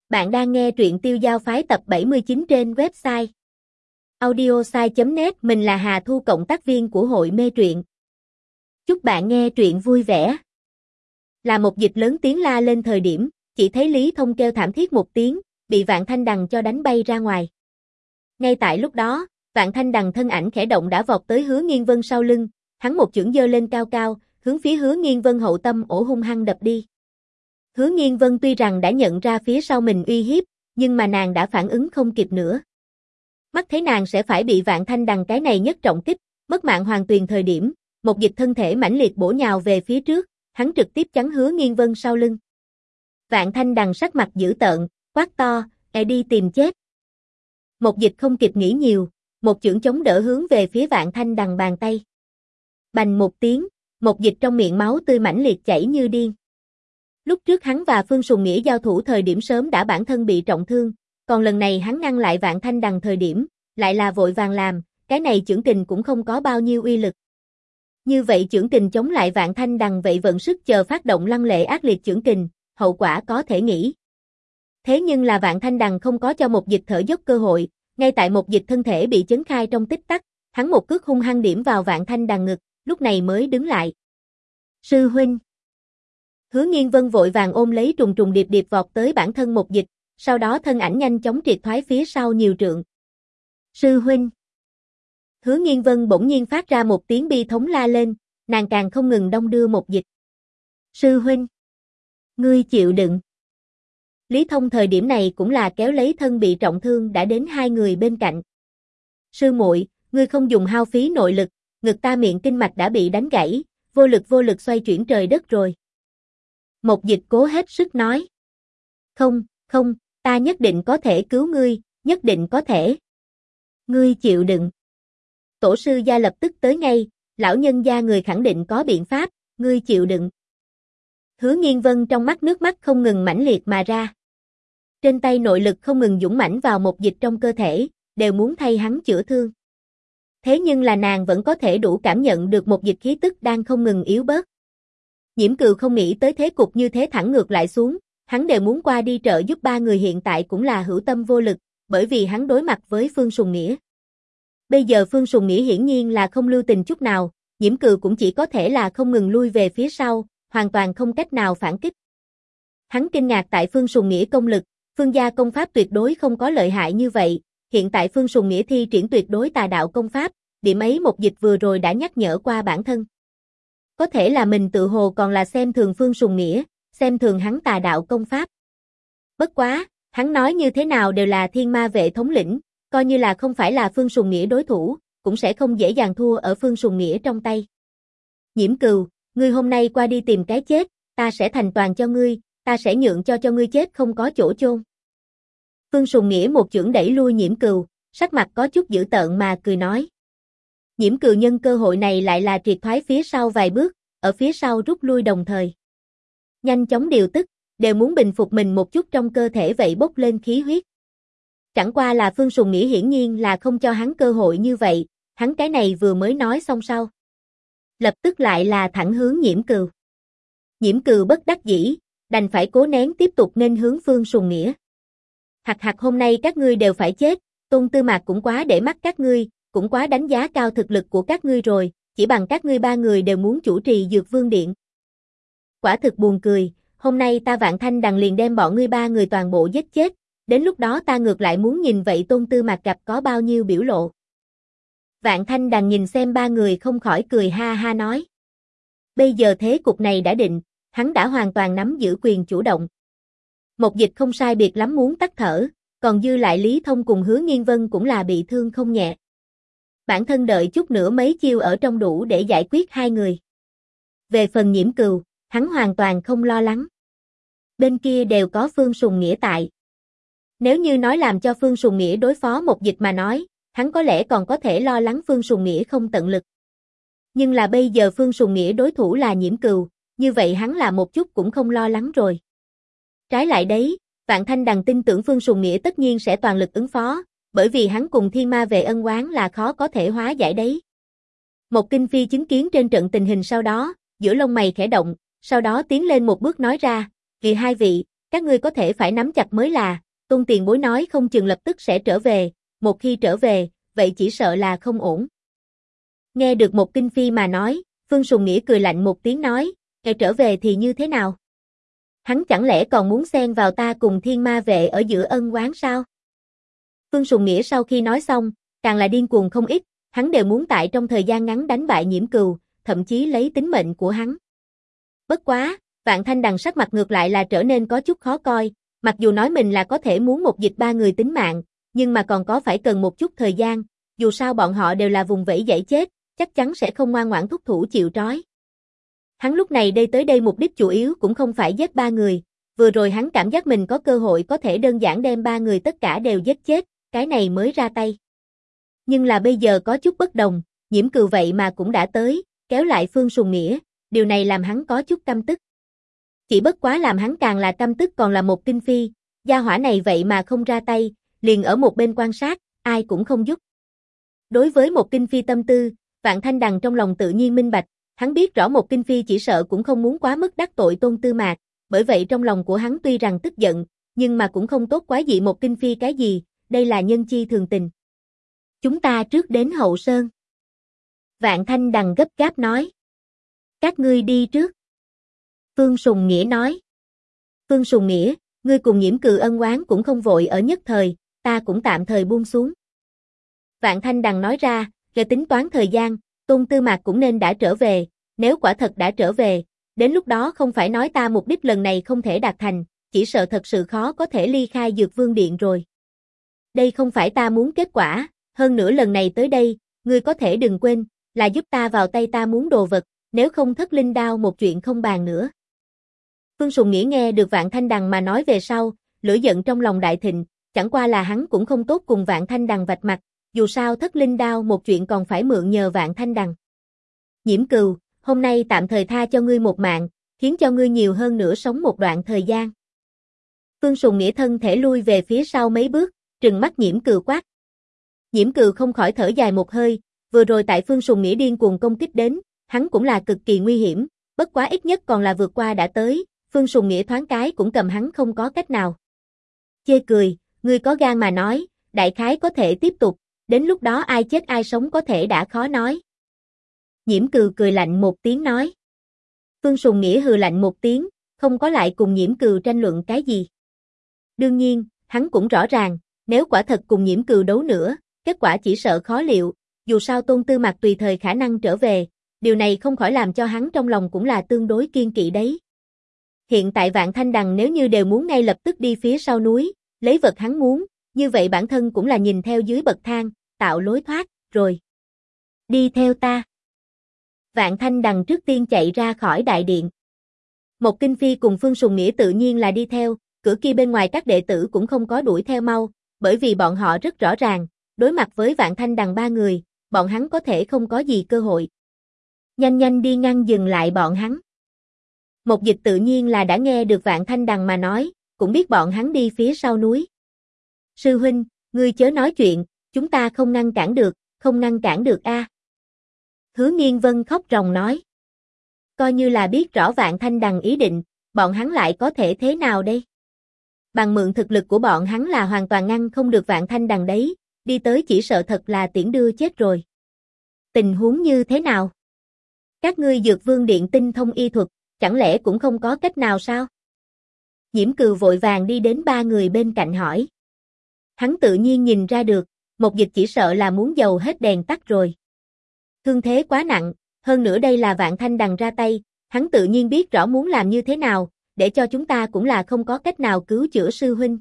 Bạn đang nghe truyện Tiêu Giao Phái tập 79 trên website audiosai.net. Mình là Hà Thu, cộng tác viên của hội mê truyện. Chúc bạn nghe truyện vui vẻ. Là một dịch lớn tiếng la lên thời điểm, chỉ thấy Lý Thông kêu thảm thiết một tiếng, bị Vạn Thanh Đằng cho đánh bay ra ngoài. Ngay tại lúc đó, Vạn Thanh Đằng thân ảnh khẽ động đã vọt tới Hứa Nghiên Vân sau lưng, hắn một chưởng giơ lên cao cao, hướng phía Hứa Nghiên Vân hậu tâm ổ hung hăng đập đi. Hứa Nghiên Vân tuy rằng đã nhận ra phía sau mình uy hiếp, nhưng mà nàng đã phản ứng không kịp nữa. Mắt thấy nàng sẽ phải bị Vạn Thanh Đằng cái này nhất trọng kích, mất mạng hoàn tuyền thời điểm, một dịch thân thể mãnh liệt bổ nhào về phía trước, hắn trực tiếp chắn Hứa Nghiên Vân sau lưng. Vạn Thanh Đằng sắc mặt dữ tợn, quát to, đi tìm chết. Một dịch không kịp nghĩ nhiều, một chưởng chống đỡ hướng về phía Vạn Thanh Đằng bàn tay. Bành một tiếng, một dịch trong miệng máu tươi mãnh liệt chảy như điên. Lúc trước hắn và Phương Sùng Nghĩa giao thủ thời điểm sớm đã bản thân bị trọng thương, còn lần này hắn ngăn lại Vạn Thanh Đằng thời điểm, lại là vội vàng làm, cái này chưởng kình cũng không có bao nhiêu uy lực. Như vậy chưởng kình chống lại Vạn Thanh Đằng vậy vận sức chờ phát động lăng lệ ác liệt chưởng kình, hậu quả có thể nghĩ. Thế nhưng là Vạn Thanh Đằng không có cho một dịch thở dốc cơ hội, ngay tại một dịch thân thể bị chấn khai trong tích tắc, hắn một cước hung hăng điểm vào Vạn Thanh Đằng ngực, lúc này mới đứng lại. Sư huynh. Hứa Nghiên Vân vội vàng ôm lấy trùng trùng điệp điệp vọt tới bản thân một dịch, sau đó thân ảnh nhanh chóng triệt thoái phía sau nhiều trượng. Sư huynh. Hứa Nghiên Vân bỗng nhiên phát ra một tiếng bi thống la lên, nàng càng không ngừng đong đưa một dịch. Sư huynh. Ngươi chịu đựng. Lý Thông thời điểm này cũng là kéo lấy thân bị trọng thương đã đến hai người bên cạnh. Sư muội, ngươi không dùng hao phí nội lực, ngực ta miệng kinh mạch đã bị đánh gãy, vô lực xoay chuyển trời đất rồi. Một dịch cố hết sức nói. Không, ta nhất định có thể cứu ngươi, nhất định có thể. Ngươi chịu đựng. Tổ sư gia lập tức tới ngay, lão nhân gia người khẳng định có biện pháp, ngươi chịu đựng. Hứa Nghiên Vân trong mắt nước mắt không ngừng mãnh liệt mà ra. Trên tay nội lực không ngừng dũng mãnh vào một dịch trong cơ thể, đều muốn thay hắn chữa thương. Thế nhưng là nàng vẫn có thể đủ cảm nhận được một dịch khí tức đang không ngừng yếu bớt. Nhiễm Cừu không nghĩ tới thế cục như thế thẳng ngược lại xuống, hắn đều muốn qua đi trợ giúp ba người hiện tại cũng là hữu tâm vô lực, bởi vì hắn đối mặt với Phương Sùng Nghĩa. Bây giờ Phương Sùng Nghĩa hiển nhiên là không lưu tình chút nào, Nhiễm Cừu cũng chỉ có thể là không ngừng lui về phía sau, hoàn toàn không cách nào phản kích. Hắn kinh ngạc tại Phương Sùng Nghĩa công lực, Phương gia công pháp tuyệt đối không có lợi hại như vậy, hiện tại Phương Sùng Nghĩa thi triển tuyệt đối tà đạo công pháp, điểm ấy một dịch vừa rồi đã nhắc nhở qua bản thân. Có thể là mình tự hồ còn là xem thường Phương Sùng Nghĩa, xem thường hắn tà đạo công pháp. Bất quá, hắn nói như thế nào đều là Thiên Ma vệ thống lĩnh, coi như là không phải là Phương Sùng Nghĩa đối thủ, cũng sẽ không dễ dàng thua ở Phương Sùng Nghĩa trong tay. Nhiễm Cừu, ngươi hôm nay qua đi tìm cái chết, ta sẽ thành toàn cho ngươi, ta sẽ nhượng cho ngươi chết không có chỗ chôn. Phương Sùng Nghĩa một chưởng đẩy lui Nhiễm Cừu, sắc mặt có chút dữ tợn mà cười nói. Nhiễm Cừu nhân cơ hội này lại là triệt thoái phía sau vài bước, ở phía sau rút lui đồng thời. Nhanh chóng điều tức, đều muốn bình phục mình một chút trong cơ thể vậy bốc lên khí huyết. Chẳng qua là Phương Sùng Nghĩa hiển nhiên là không cho hắn cơ hội như vậy, hắn cái này vừa mới nói xong sau. Lập tức lại là thẳng hướng Nhiễm Cừu. Nhiễm Cừu bất đắc dĩ, đành phải cố nén tiếp tục nên hướng Phương Sùng Nghĩa. Hạc hôm nay các ngươi đều phải chết, Tôn Tư Mạc cũng quá để mắt các ngươi, cũng quá đánh giá cao thực lực của các ngươi rồi, chỉ bằng các ngươi ba người đều muốn chủ trì Dược Vương Điện. Quả thực buồn cười, hôm nay ta Vạn Thanh Đằng liền đem bọn ngươi ba người toàn bộ giết chết, đến lúc đó ta ngược lại muốn nhìn vậy Tôn Tư Mạc gặp có bao nhiêu biểu lộ. Vạn Thanh Đằng nhìn xem ba người không khỏi cười ha ha nói. Bây giờ thế cục này đã định, hắn đã hoàn toàn nắm giữ quyền chủ động. Một dịch không sai biệt lắm muốn tắt thở, còn dư lại Lý Thông cùng Hứa Nghiên Vân cũng là bị thương không nhẹ. Bản thân đợi chút nữa mấy chiêu ở trong đủ để giải quyết hai người. Về phần Nhiễm Cừu, hắn hoàn toàn không lo lắng. Bên kia đều có Phương Sùng Nghĩa tại. Nếu như nói làm cho Phương Sùng Nghĩa đối phó một dịch mà nói, hắn có lẽ còn có thể lo lắng Phương Sùng Nghĩa không tận lực. Nhưng là bây giờ Phương Sùng Nghĩa đối thủ là Nhiễm Cừu, như vậy hắn là một chút cũng không lo lắng rồi. Trái lại đấy, Vạn Thanh Đằng tin tưởng Phương Sùng Nghĩa tất nhiên sẽ toàn lực ứng phó, bởi vì hắn cùng Thiên Ma vệ ân oán là khó có thể hóa giải đấy. Một Kinh Phi chứng kiến trên trận tình hình sau đó, giữa lông mày khẽ động, sau đó tiến lên một bước nói ra, vì hai vị, các ngươi có thể phải nắm chặt mới là, Tôn tiền bối nói không chừng lập tức sẽ trở về, một khi trở về, vậy chỉ sợ là không ổn. Nghe được một kinh phi mà nói, Phương Sùng Nghĩa cười lạnh một tiếng nói, ngày trở về thì như thế nào? Hắn chẳng lẽ còn muốn xen vào ta cùng thiên ma vệ ở giữa ân oán sao? Phương Sùng Nghĩa sau khi nói xong, càng là điên cuồng không ít, hắn đều muốn tại trong thời gian ngắn đánh bại Nhiễm Cừu, thậm chí lấy tính mệnh của hắn. Bất quá, Vạn Thanh Đằng sắc mặt ngược lại là trở nên có chút khó coi, mặc dù nói mình là có thể muốn một dịch ba người tính mạng, nhưng mà còn có phải cần một chút thời gian, dù sao bọn họ đều là vùng vẫy dãy chết, chắc chắn sẽ không ngoan ngoãn thúc thủ chịu trói. Hắn lúc này tới đây mục đích chủ yếu cũng không phải giết ba người, vừa rồi hắn cảm giác mình có cơ hội có thể đơn giản đem ba người tất cả đều giết chết, cái này mới ra tay. Nhưng là bây giờ có chút bất đồng, Nhiễm Cừu vậy mà cũng đã tới, kéo lại Phương Sùng Nghĩa, điều này làm hắn có chút căm tức. Chỉ bất quá làm hắn càng là căm tức còn là một kinh phi, gia hỏa này vậy mà không ra tay, liền ở một bên quan sát, ai cũng không giúp. Đối với một kinh phi tâm tư, Vạn Thanh Đằng trong lòng tự nhiên minh bạch, hắn biết rõ một kinh phi chỉ sợ cũng không muốn quá mức đắc tội Tôn Tư Mạc, bởi vậy trong lòng của hắn tuy rằng tức giận, nhưng mà cũng không tốt quá dị một kinh phi cái gì, đây là nhân chi thường tình. Chúng ta trước đến Hậu Sơn. Vạn Thanh Đằng gấp gáp nói. Các ngươi đi trước. Phương Sùng Nghĩa nói. Phương Sùng Nghĩa, ngươi cùng Nhiễm Cừu ân oán cũng không vội ở nhất thời, ta cũng tạm thời buông xuống. Vạn Thanh Đằng nói ra, về tính toán thời gian, Tôn Tư Mạc cũng nên đã trở về, nếu quả thật đã trở về, đến lúc đó không phải nói ta mục đích lần này không thể đạt thành, chỉ sợ thật sự khó có thể ly khai Dược Vương Điện rồi. Đây không phải ta muốn kết quả, hơn nữa lần này tới đây, ngươi có thể đừng quên, là giúp ta vào tay ta muốn đồ vật, nếu không Thất Linh Đao một chuyện không bàn nữa. Phương Sùng Nghĩa nghe được Vạn Thanh Đằng mà nói về sau, lửa giận trong lòng đại thịnh, chẳng qua là hắn cũng không tốt cùng Vạn Thanh Đằng vạch mặt, dù sao Thất Linh Đao một chuyện còn phải mượn nhờ Vạn Thanh Đằng. Nhiễm Cừu, hôm nay tạm thời tha cho ngươi một mạng, khiến cho ngươi nhiều hơn nữa sống một đoạn thời gian. Phương Sùng Nghĩa thân thể lui về phía sau mấy bước, trừng mắt Nhiễm Cừu quát. Nhiễm Cừu không khỏi thở dài một hơi, vừa rồi tại Phương Sùng Nghĩa điên cuồng công kích đến, hắn cũng là cực kỳ nguy hiểm, bất quá ít nhất còn là vượt qua đã tới, Phương Sùng Nghĩa thoáng cái cũng cầm hắn không có cách nào. Chê cười, ngươi có gan mà nói, đại khái có thể tiếp tục, đến lúc đó ai chết ai sống có thể đã khó nói. Nhiễm Cừu cười lạnh một tiếng nói. Phương Sùng Nghĩa hừ lạnh một tiếng, không có lại cùng Nhiễm Cừu tranh luận cái gì. Đương nhiên, hắn cũng rõ ràng, nếu quả thật cùng Nhiễm Cừu đấu nữa, kết quả chỉ sợ khó liệu, dù sao Tôn Tư Mạc tùy thời khả năng trở về, điều này không khỏi làm cho hắn trong lòng cũng là tương đối kiên kỵ đấy. Hiện tại Vạn Thanh Đằng nếu như đều muốn ngay lập tức đi phía sau núi, lấy vật hắn muốn, như vậy bản thân cũng là nhìn theo dưới bậc thang, tạo lối thoát, rồi. Đi theo ta. Vạn Thanh Đằng trước tiên chạy ra khỏi đại điện. Một Kinh Phi cùng Phương Sùng Nghĩa tự nhiên là đi theo, cửa kia bên ngoài các đệ tử cũng không có đuổi theo mau, bởi vì bọn họ rất rõ ràng, đối mặt với Vạn Thanh Đằng ba người, bọn hắn có thể không có gì cơ hội. Nhanh nhanh đi ngăn dừng lại bọn hắn. Một Dịch tự nhiên là đã nghe được Vạn Thanh Đằng mà nói, cũng biết bọn hắn đi phía sau núi. Sư huynh, ngươi chớ nói chuyện, chúng ta không ngăn cản được, không ngăn cản được a. Hứa Nghiên Vân khóc ròng nói. Coi như là biết rõ Vạn Thanh Đằng ý định, bọn hắn lại có thể thế nào đây? Bằng mượn thực lực của bọn hắn là hoàn toàn ngăn không được Vạn Thanh Đằng đấy, đi tới chỉ sợ thật là tiễn đưa chết rồi. Tình huống như thế nào? Các ngươi Dược Vương Điện tinh thông y thuật, chẳng lẽ cũng không có cách nào sao? Nhiễm Cừu vội vàng đi đến ba người bên cạnh hỏi. Hắn tự nhiên nhìn ra được, Một Dịch chỉ sợ là muốn dầu hết đèn tắt rồi. Thương thế quá nặng, hơn nữa đây là Vạn Thanh Đằng ra tay, hắn tự nhiên biết rõ muốn làm như thế nào, để cho chúng ta cũng là không có cách nào cứu chữa sư huynh.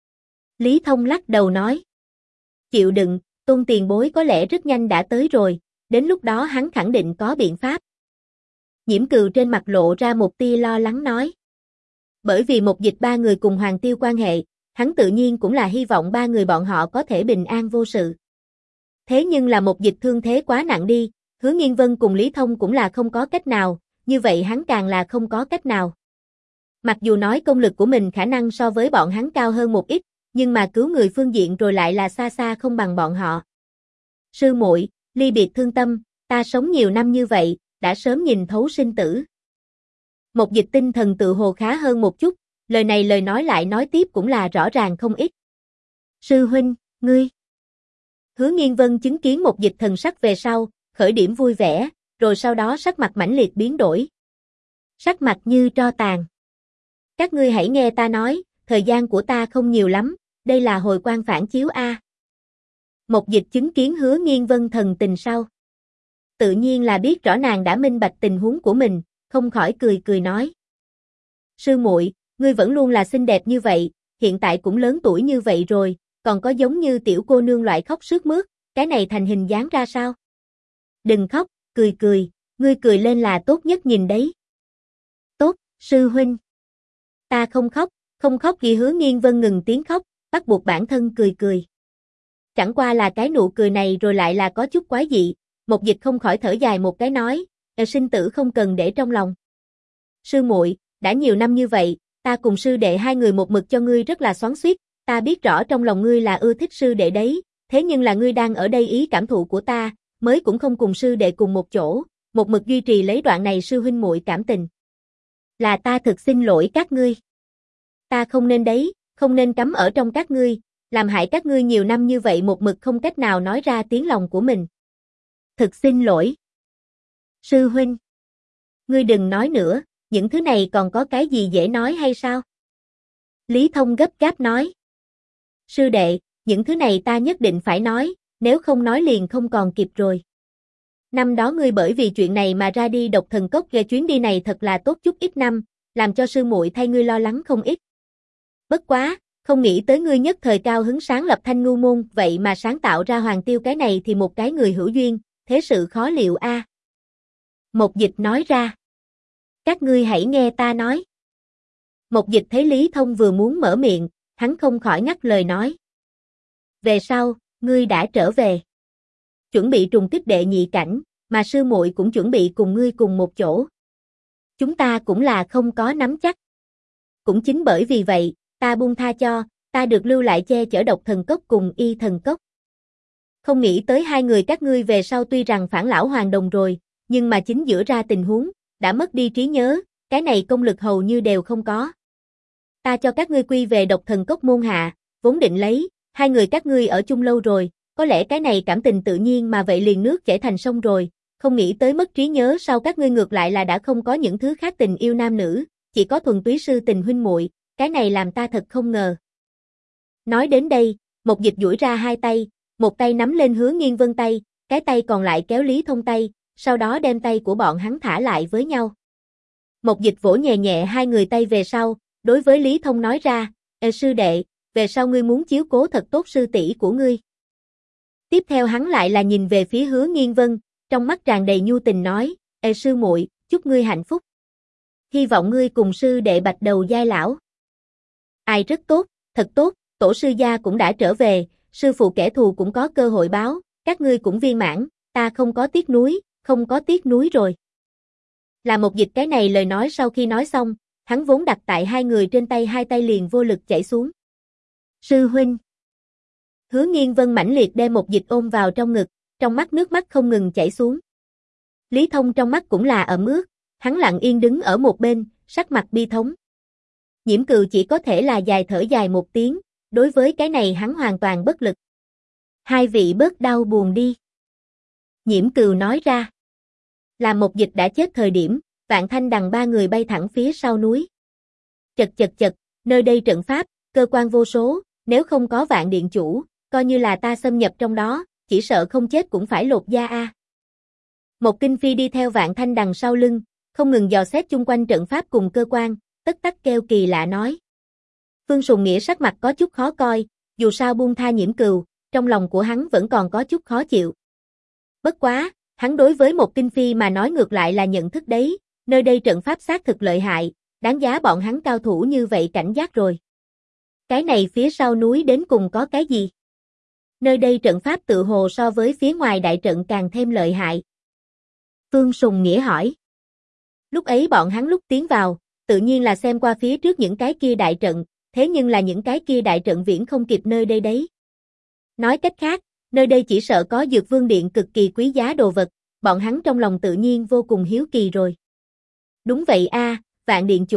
Lý Thông lắc đầu nói. Chịu đựng, Tôn tiền bối có lẽ rất nhanh đã tới rồi, đến lúc đó hắn khẳng định có biện pháp. Nhiễm Cừu trên mặt lộ ra một tia lo lắng nói. Bởi vì Một Dịch ba người cùng Hoàng Tiêu quan hệ, hắn tự nhiên cũng là hy vọng ba người bọn họ có thể bình an vô sự. Thế nhưng là Một Dịch thương thế quá nặng đi, Hứa Nghiên Vân cùng Lý Thông cũng là không có cách nào, như vậy hắn càng là không có cách nào. Mặc dù nói công lực của mình khả năng so với bọn hắn cao hơn một ít, nhưng mà cứu người phương diện rồi lại là xa xa không bằng bọn họ. Sư muội, ly biệt thương tâm, ta sống nhiều năm như vậy, đã sớm nhìn thấu sinh tử. Một Dịch tinh thần tự hồ khá hơn một chút, lời này lời nói lại nói tiếp cũng là rõ ràng không ít. Sư huynh, ngươi. Hứa Nghiên Vân chứng kiến Một Dịch thần sắc về sau, khởi điểm vui vẻ, rồi sau đó sắc mặt mãnh liệt biến đổi. Sắc mặt như tro tàn. Các ngươi hãy nghe ta nói, thời gian của ta không nhiều lắm, đây là hồi quang phản chiếu a. Một Dịch chứng kiến Hứa Nghiên Vân thần tình sau. Tự nhiên là biết rõ nàng đã minh bạch tình huống của mình, không khỏi cười cười nói. Sư muội, ngươi vẫn luôn là xinh đẹp như vậy, hiện tại cũng lớn tuổi như vậy rồi, còn có giống như tiểu cô nương loại khóc sướt mướt, cái này thành hình dáng ra sao? Đừng khóc, cười cười, ngươi cười lên là tốt nhất nhìn đấy. Tốt, sư huynh. Ta không khóc gì. Hứa Nghiên Vân ngừng tiếng khóc, bắt buộc bản thân cười cười. Chẳng qua là cái nụ cười này rồi lại là có chút quái dị, Một Dịch không khỏi thở dài một cái nói, sinh tử không cần để trong lòng. Sư muội, đã nhiều năm như vậy, ta cùng sư đệ hai người một mực cho ngươi rất là xoắn xuýt, ta biết rõ trong lòng ngươi là ưa thích sư đệ đấy, thế nhưng là ngươi đang ở đây ý cảm thụ của ta, mới cũng không cùng sư đệ cùng một chỗ, một mực duy trì lấy đoạn này sư huynh muội cảm tình. Là ta thực xin lỗi các ngươi. Ta không nên đấy, không nên cắm ở trong các ngươi, làm hại các ngươi nhiều năm như vậy một mực không cách nào nói ra tiếng lòng của mình. Thực xin lỗi. Sư huynh. Ngươi đừng nói nữa, những thứ này còn có cái gì dễ nói hay sao? Lý Thông gấp gáp nói. Sư đệ, những thứ này ta nhất định phải nói, nếu không nói liền không còn kịp rồi. Năm đó ngươi bởi vì chuyện này mà ra đi Độc Thần Cốc, ghê chuyến đi này thật là tốt chút ít năm, làm cho sư muội thay ngươi lo lắng không ít. Bất quá, không nghĩ tới ngươi nhất thời cao hứng sáng lập Thanh Ngưu Môn, vậy mà sáng tạo ra Hoàng Tiêu cái này thì một cái người hữu duyên, thế sự khó liệu a. Một Dịch nói ra. Các ngươi hãy nghe ta nói. Một Dịch thấy Lý Thông vừa muốn mở miệng, hắn không khỏi ngắt lời nói. Về sau, ngươi đã trở về. Chuẩn bị trùng kích đệ nhị cảnh, mà sư muội cũng chuẩn bị cùng ngươi cùng một chỗ. Chúng ta cũng là không có nắm chắc. Cũng chính bởi vì vậy, ta buông tha cho, ta được lưu lại che chở Độc Thần Cốc cùng Y Thần Cốc. Không nghĩ tới hai người các ngươi về sau tuy rằng phản lão hoàn đồng rồi, nhưng mà chính giữa ra tình huống, đã mất đi trí nhớ, cái này công lực hầu như đều không có. Ta cho các ngươi quy về Độc Thần Cốc môn hạ, vốn định lấy, hai người các ngươi ở chung lâu rồi, có lẽ cái này cảm tình tự nhiên mà vậy liền nước chảy thành sông rồi, không nghĩ tới mất trí nhớ sau các ngươi ngược lại là đã không có những thứ khác tình yêu nam nữ, chỉ có thuần túy sư tình huynh muội, cái này làm ta thật không ngờ. Nói đến đây, Một Dịch duỗi ra hai tay, một tay nắm lên Hứa Nghiên Vân tay, cái tay còn lại kéo Lý Thông tay, sau đó đem tay của bọn hắn thả lại với nhau. Một Dịch vỗ nhẹ nhẹ hai người tay về sau, đối với Lý Thông nói ra, sư đệ, về sau ngươi muốn chiếu cố thật tốt sư tỷ của ngươi. Tiếp theo hắn lại là nhìn về phía Hứa Nghiên Vân, trong mắt tràn đầy nhu tình nói, sư muội, chúc ngươi hạnh phúc. Hy vọng ngươi cùng sư đệ bạch đầu giai lão. Ai rất tốt, thật tốt, tổ sư gia cũng đã trở về, sư phụ kẻ thù cũng có cơ hội báo, các ngươi cũng viên mãn, ta không có tiếc nuối rồi. Là Một Dịch cái này lời nói sau khi nói xong, hắn vốn đặt tại hai người trên tay hai tay liền vô lực chảy xuống. Sư huynh. Hứa Nghiên Vân mãnh liệt đem Một Dịch ôm vào trong ngực, trong mắt nước mắt không ngừng chảy xuống. Lý Thông trong mắt cũng là ẩm ướt, hắn lặng yên đứng ở một bên, sắc mặt bi thống. Nhiễm Cừu chỉ có thể là dài thở dài một tiếng, đối với cái này hắn hoàn toàn bất lực. Hai vị bớt đau buồn đi. Nhiễm Cừu nói ra. Là Một Dịch đã chết thời điểm, Vạn Thanh Đằng ba người bay thẳng phía sau núi. Chật, nơi đây trận pháp, cơ quan vô số, nếu không có Vạn Điện Chủ, coi như là ta xâm nhập trong đó, chỉ sợ không chết cũng phải lột da a. Một Kinh Phi đi theo Vạn Thanh Đằng sau lưng, không ngừng dò xét chung quanh trận pháp cùng cơ quan, tất tắc kêu kỳ lạ nói. Phương Sùng Nghĩa sắc mặt có chút khó coi, dù sao buông tha Nhiễm Cừu, trong lòng của hắn vẫn còn có chút khó chịu. Bất quá, hắn đối với Một Kinh Phi mà nói ngược lại là nhận thức đấy, nơi đây trận pháp xác thực lợi hại, đáng giá bọn hắn cao thủ như vậy cảnh giác rồi. Cái này phía sau núi đến cùng có cái gì? Nơi đây trận pháp tự hồ so với phía ngoài đại trận càng thêm lợi hại. Phương Sùng Nghĩa hỏi. Lúc ấy bọn hắn lúc tiến vào, tự nhiên là xem qua phía trước những cái kia đại trận, thế nhưng là những cái kia đại trận viễn không kịp nơi đây đấy. Nói cách khác, nơi đây chỉ sợ có Dược Vương Điện cực kỳ quý giá đồ vật, bọn hắn trong lòng tự nhiên vô cùng hiếu kỳ rồi. Đúng vậy a, Vạn Điện Chủ,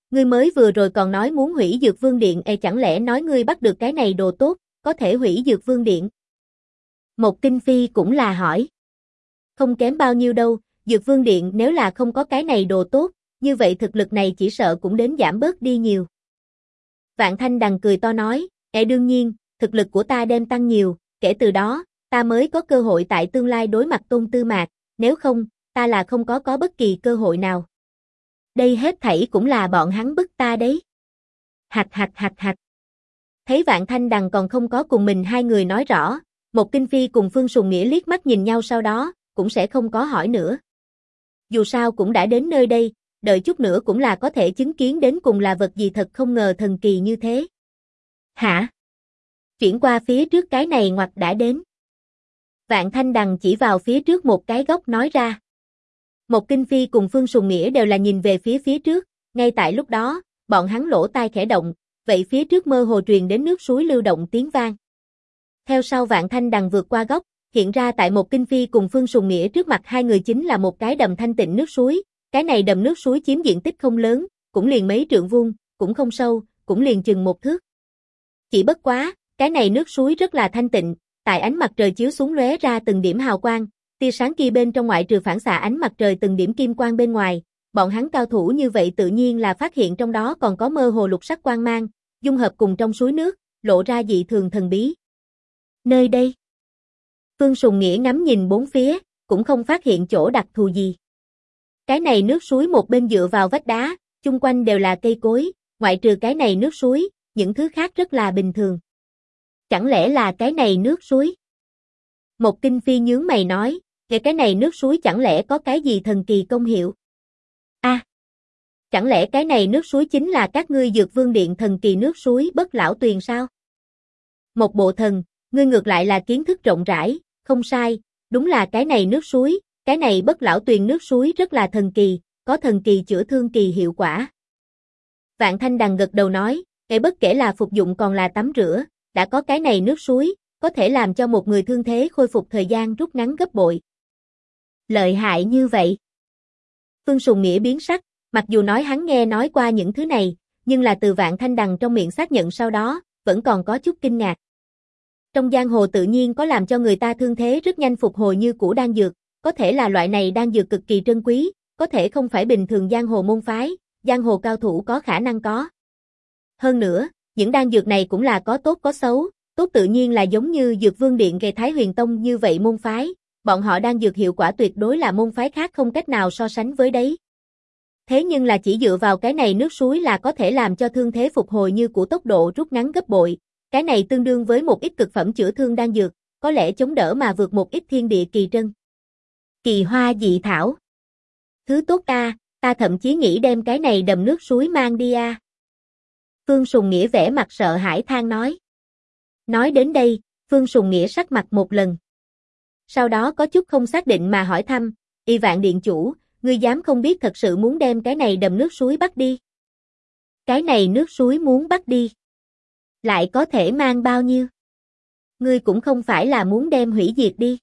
Ngươi mới vừa rồi còn nói muốn hủy Dược Vương Điện, chẳng lẽ nói ngươi bắt được cái này đồ tốt, có thể hủy Dược Vương Điện? Một Kinh Phi cũng là hỏi. Không kém bao nhiêu đâu, Dược Vương Điện nếu là không có cái này đồ tốt, như vậy thực lực này chỉ sợ cũng đến giảm bớt đi nhiều. Vạn Thanh Đằng cười to nói, đương nhiên, thực lực của ta đem tăng nhiều, kể từ đó, ta mới có cơ hội tại tương lai đối mặt Tôn Tư Mạc, nếu không, ta là không có bất kỳ cơ hội nào. Đây hết thảy cũng là bọn hắn bức ta đấy. Hạch hạch hạch hạch. Thấy Vạn Thanh Đằng còn không có cùng mình hai người nói rõ, Một Kinh Phi cùng Phương Sùng Nghĩa liếc mắt nhìn nhau sau đó, cũng sẽ không có hỏi nữa. Dù sao cũng đã đến nơi đây, đợi chút nữa cũng là có thể chứng kiến đến cùng là vật gì thật không ngờ thần kỳ như thế. Hả? Chuyển qua phía trước cái này ngoặt đã đến. Vạn Thanh Đằng chỉ vào phía trước một cái góc nói ra. Một Kinh Phi cùng Phương Sùng Nghĩa đều là nhìn về phía trước, ngay tại lúc đó, bọn hắn lỗ tai khẽ động, vậy phía trước mơ hồ truyền đến nước suối lưu động tiếng vang. Theo sau Vạn Thanh Đằng vượt qua góc, hiện ra tại Một Kinh Phi cùng Phương Sùng Nghĩa trước mặt hai người chính là một cái đầm thanh tịnh nước suối, cái này đầm nước suối chiếm diện tích không lớn, cũng liền mấy trượng vuông, cũng không sâu, cũng liền chừng 1 thước. Chỉ bất quá, cái này nước suối rất là thanh tịnh, tại ánh mặt trời chiếu xuống lóe ra từng điểm hào quang, tia sáng kia bên trong ngoại trừ phản xạ ánh mặt trời từng điểm kim quang bên ngoài, bọn hắn cao thủ như vậy tự nhiên là phát hiện trong đó còn có mơ hồ lục sắc quang mang, dung hợp cùng trong suối nước, lộ ra dị thường thần bí. Nơi đây, Phương Sùng Nghĩa ngắm nhìn bốn phía, cũng không phát hiện chỗ đặc thù gì. Cái này nước suối một bên dựa vào vách đá, chung quanh đều là cây cối, ngoại trừ cái này nước suối, những thứ khác rất là bình thường. Chẳng lẽ là cái này nước suối? Một Kinh Phi nhướng mày nói, cái này nước suối chẳng lẽ có cái gì thần kỳ công hiệu? Chẳng lẽ cái này nước suối chính là các ngươi Dược Vương Điện thần kỳ nước suối Bất Lão Tuyền sao? Một Bộ Thần, ngươi ngược lại là kiến thức rộng rãi, không sai, đúng là cái này nước suối, cái này Bất Lão Tuyền nước suối rất là thần kỳ, có thần kỳ chữa thương kỳ hiệu quả. Vạn Thanh Đằng gật đầu nói, bất kể là phục dụng còn là tắm rửa, đã có cái này nước suối, có thể làm cho một người thương thế khôi phục thời gian rút ngắn gấp bội. Lợi hại như vậy. Phương Sùng Nghĩa biến sắc, mặc dù nói hắn nghe nói qua những thứ này, nhưng là từ Vạn Thanh Đằng trong miệng xác nhận sau đó, vẫn còn có chút kinh ngạc. Trong giang hồ tự nhiên có làm cho người ta thương thế rất nhanh phục hồi như cũ đan dược, có thể là loại này đan dược cực kỳ trân quý, có thể không phải bình thường giang hồ môn phái, giang hồ cao thủ có khả năng có. Hơn nữa, những đan dược này cũng là có tốt có xấu, tốt tự nhiên là giống như Dược Vương Điện gây Thái Huyền Tông như vậy môn phái, bọn họ đan dược hiệu quả tuyệt đối là môn phái khác không cách nào so sánh với đấy. Thế nhưng là chỉ dựa vào cái này nước suối là có thể làm cho thương thế phục hồi như cũ tốc độ rút ngắn gấp bội, cái này tương đương với một ít cực phẩm chữa thương đan dược, có lẽ chống đỡ mà vượt một ít thiên địa kỳ trân. Kỳ hoa dị thảo. Thứ tốt ta thậm chí nghĩ đem cái này đầm nước suối mang đi a. Phương Sùng Nghĩa vẻ mặt sợ hãi than nói. Nói đến đây, Phương Sùng Nghĩa sắc mặt một lần. Sau đó có chút không xác định mà hỏi thăm, Y Vạn Điện chủ, ngươi dám không biết thật sự muốn đem cái này đầm nước suối bắt đi? Cái này nước suối muốn bắt đi, lại có thể mang bao nhiêu? Ngươi cũng không phải là muốn đem hủy diệt đi.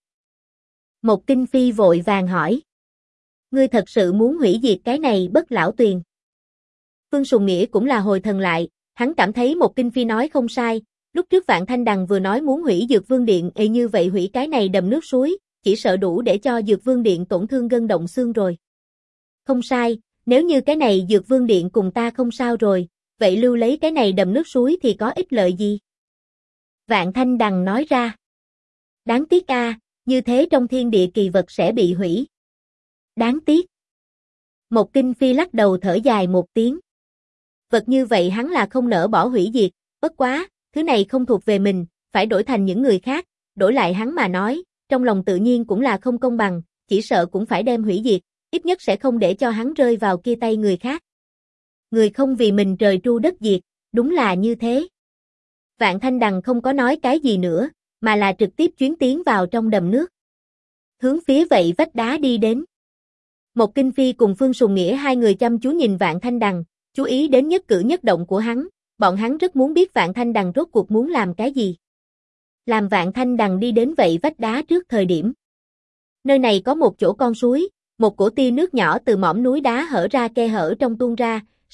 Một Kinh Phi vội vàng hỏi. Ngươi thật sự muốn hủy diệt cái này Bất Lão Tuyền? Phương Sùng Nghĩa cũng là hồi thần lại, hắn cảm thấy Một Kinh Phi nói không sai, lúc trước Vạn Thanh Đằng vừa nói muốn hủy Dược Vương Điện, như vậy hủy cái này đầm nước suối, chỉ sợ đủ để cho Dược Vương Điện tổn thương gân động xương rồi. Không sai, nếu như cái này Dược Vương Điện cùng ta không sao rồi, vậy lưu lấy cái này đầm nước suối thì có ích lợi gì? Vạn Thanh Đằng nói ra. Đáng tiếc như thế trong thiên địa kỳ vật sẽ bị hủy. Đáng tiếc. Một Kinh Phi lắc đầu thở dài một tiếng. Vật như vậy hắn là không nỡ bỏ hủy diệt, bất quá, thứ này không thuộc về mình, phải đổi thành những người khác, đổi lại hắn mà nói, trong lòng tự nhiên cũng là không công bằng, chỉ sợ cũng phải đem hủy diệt, ít nhất sẽ không để cho hắn rơi vào kia tay người khác. Người không vì mình trời tru đất diệt, đúng là như thế. Vạn Thanh Đằng không có nói cái gì nữa, mà là trực tiếp chuyến tiến vào trong đầm nước. Hướng phía vậy vách đá đi đến. Một Kinh Phi cùng Phương Sùng Nghĩa hai người chăm chú nhìn Vạn Thanh Đằng, chú ý đến nhất cử nhất động của hắn, bọn hắn rất muốn biết Vạn Thanh Đằng rốt cuộc muốn làm cái gì. Làm Vạn Thanh Đằng đi đến vậy vách đá trước thời điểm. Nơi này có một chỗ con suối, một cổ tia nước nhỏ từ mỏm núi đá hở ra khe hở trong tuôn ra,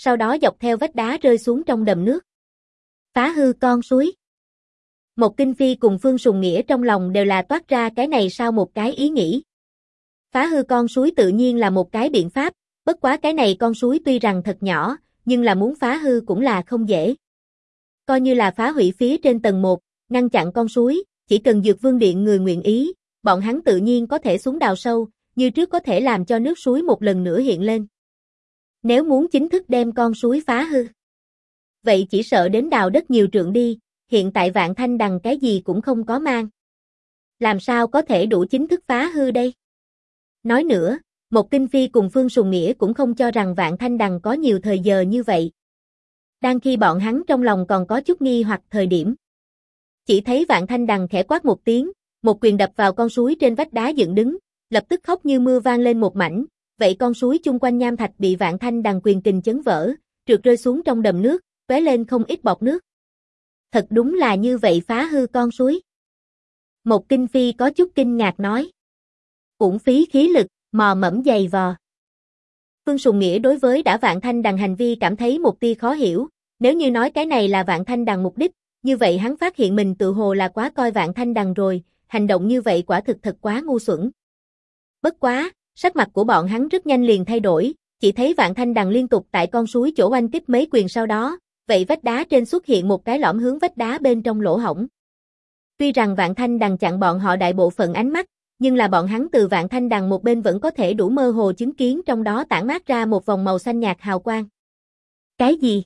sau đó dọc theo vách đá rơi xuống trong đầm nước. Phá hư con suối. Một Kinh Phi cùng Phương Sùng Nghĩa trong lòng đều là toát ra cái này sao một cái ý nghĩ. Phá hư con suối tự nhiên là một cái biện pháp, bất quá cái này con suối tuy rằng thật nhỏ, nhưng là muốn phá hư cũng là không dễ. Coi như là phá hủy phía trên tầng 1, ngăn chặn con suối, chỉ cần Dược Vương Điện người nguyện ý, bọn hắn tự nhiên có thể xuống đào sâu, như trước có thể làm cho nước suối một lần nữa hiện lên. Nếu muốn chính thức đem con suối phá hư, vậy chỉ sợ đến đào đất nhiều trượng đi, hiện tại Vạn Thanh Đằng cái gì cũng không có mang. Làm sao có thể đủ chính thức phá hư đây? Nói nữa, một Kinh Phi cùng Phương Sùng Nghĩa cũng không cho rằng Vạn Thanh Đằng có nhiều thời giờ như vậy. Đang khi bọn hắn trong lòng còn có chút nghi hoặc thời điểm. Chỉ thấy Vạn Thanh Đằng khẽ quát một tiếng, một quyền đập vào con suối trên vách đá dựng đứng, lập tức khóc như mưa vang lên một mảnh, vậy con suối chung quanh nham thạch bị Vạn Thanh Đằng quyền kình chấn vỡ, trượt rơi xuống trong đầm nước, tóe lên không ít bọt nước. Thật đúng là như vậy phá hư con suối. Một Kinh Phi có chút kinh ngạc nói. Uổng phí khí lực, mò mẫm dày vò. Phương Sùng Nghĩa đối với đã Vạn Thanh Đằng hành vi cảm thấy một tia khó hiểu, nếu như nói cái này là Vạn Thanh Đằng mục đích, như vậy hắn phát hiện mình tự hồ là quá coi Vạn Thanh Đằng rồi, hành động như vậy quả thực thật quá ngu xuẩn. Bất quá, sắc mặt của bọn hắn rất nhanh liền thay đổi, chỉ thấy Vạn Thanh Đằng liên tục tại con suối chỗ oanh kích mấy quyền sau đó, vậy vách đá trên xuất hiện một cái lõm hướng vách đá bên trong lỗ hổng. Tuy rằng Vạn Thanh Đằng chặn bọn họ đại bộ phận ánh mắt, nhưng là bọn hắn từ Vạn Thanh Đằng một bên vẫn có thể đủ mơ hồ chứng kiến trong đó tản mát ra một vòng màu xanh nhạt hào quang. Cái gì?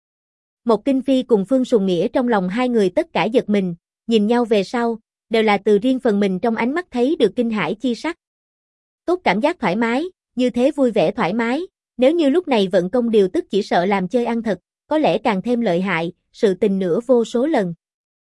Một Kinh Phi cùng Phương Sùng Nghĩa trong lòng hai người tất cả giật mình, nhìn nhau về sau, đều là từ riêng phần mình trong ánh mắt thấy được kinh hãi chi sắc. Tốt cảm giác thoải mái, như thế vui vẻ thoải mái, nếu như lúc này vận công điều tức chỉ sợ làm chơi ăn thật, có lẽ càng thêm lợi hại, sự tình nữa vô số lần.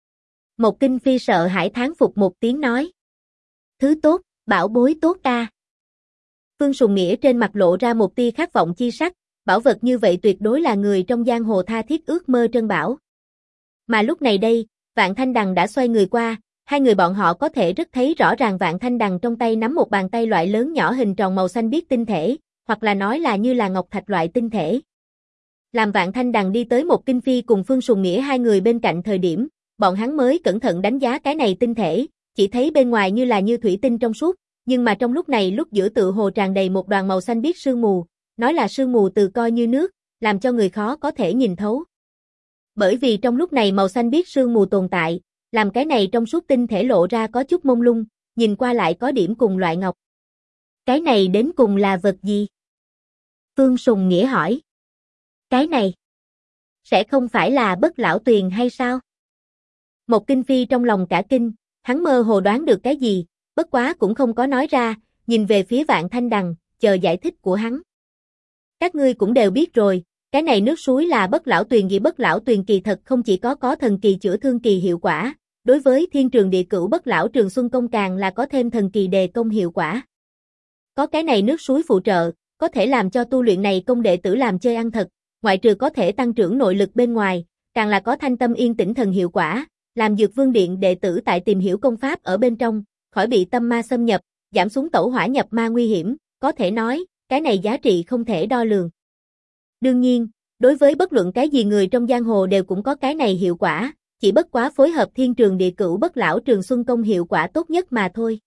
Một Kinh Phi sợ hãi thán phục một tiếng nói. Thứ tốt, bảo bối tốt ta. Phương Sùng Nghĩa trên mặt lộ ra một tia khát vọng chi sắc, bảo vật như vậy tuyệt đối là người trong giang hồ tha thiết ước mơ trân bảo. Mà lúc này đây, Vạn Thanh Đằng đã xoay người qua, hai người bọn họ có thể rất thấy rõ ràng Vạn Thanh Đằng trong tay nắm một bàn tay loại lớn nhỏ hình tròn màu xanh biếc tinh thể, hoặc là nói là như là ngọc thạch loại tinh thể. Làm Vạn Thanh Đằng đi tới một Kinh Phi cùng Phương Sùng Nghĩa hai người bên cạnh thời điểm, bọn hắn mới cẩn thận đánh giá cái này tinh thể, chỉ thấy bên ngoài như là như thủy tinh trong suốt, nhưng mà trong lúc này lúc giữa tự hồ tràn đầy một đoàn màu xanh biếc sương mù, nói là sương mù từ coi như nước, làm cho người khó có thể nhìn thấu. Bởi vì trong lúc này màu xanh biếc sương mù tồn tại, làm cái này trong suốt tinh thể lộ ra có chút mông lung, nhìn qua lại có điểm cùng loại ngọc. Cái này đến cùng là vật gì? Phương Sùng Nghĩa hỏi. Cái này, sẽ không phải là Bất Lão Tuyền hay sao? Một Kinh Phi trong lòng cả kinh, hắn mơ hồ đoán được cái gì, bất quá cũng không có nói ra, nhìn về phía Vạn Thanh Đằng, chờ giải thích của hắn. Các ngươi cũng đều biết rồi, cái này nước suối là Bất Lão Tuyền gì Bất Lão Tuyền kỳ thật không chỉ có thần kỳ chữa thương kỳ hiệu quả, đối với Thiên Trường Địa Cửu Bất Lão Trường Xuân Công càng là có thêm thần kỳ đề công hiệu quả. Có cái này nước suối phụ trợ, có thể làm cho tu luyện này công đệ tử làm chơi ăn thật, ngoại trừ có thể tăng trưởng nội lực bên ngoài, càng là có thanh tâm yên tĩnh thần hiệu quả, làm Dược Vương Điện đệ tử tại tìm hiểu công pháp ở bên trong, khỏi bị tâm ma xâm nhập, giảm xuống tẩu hỏa nhập ma nguy hiểm, có thể nói, cái này giá trị không thể đo lường. Đương nhiên, đối với bất luận cái gì người trong giang hồ đều cũng có cái này hiệu quả, chỉ bất quá phối hợp Thiên Trường Địa Cửu Bất Lão Trường Xuân Công hiệu quả tốt nhất mà thôi.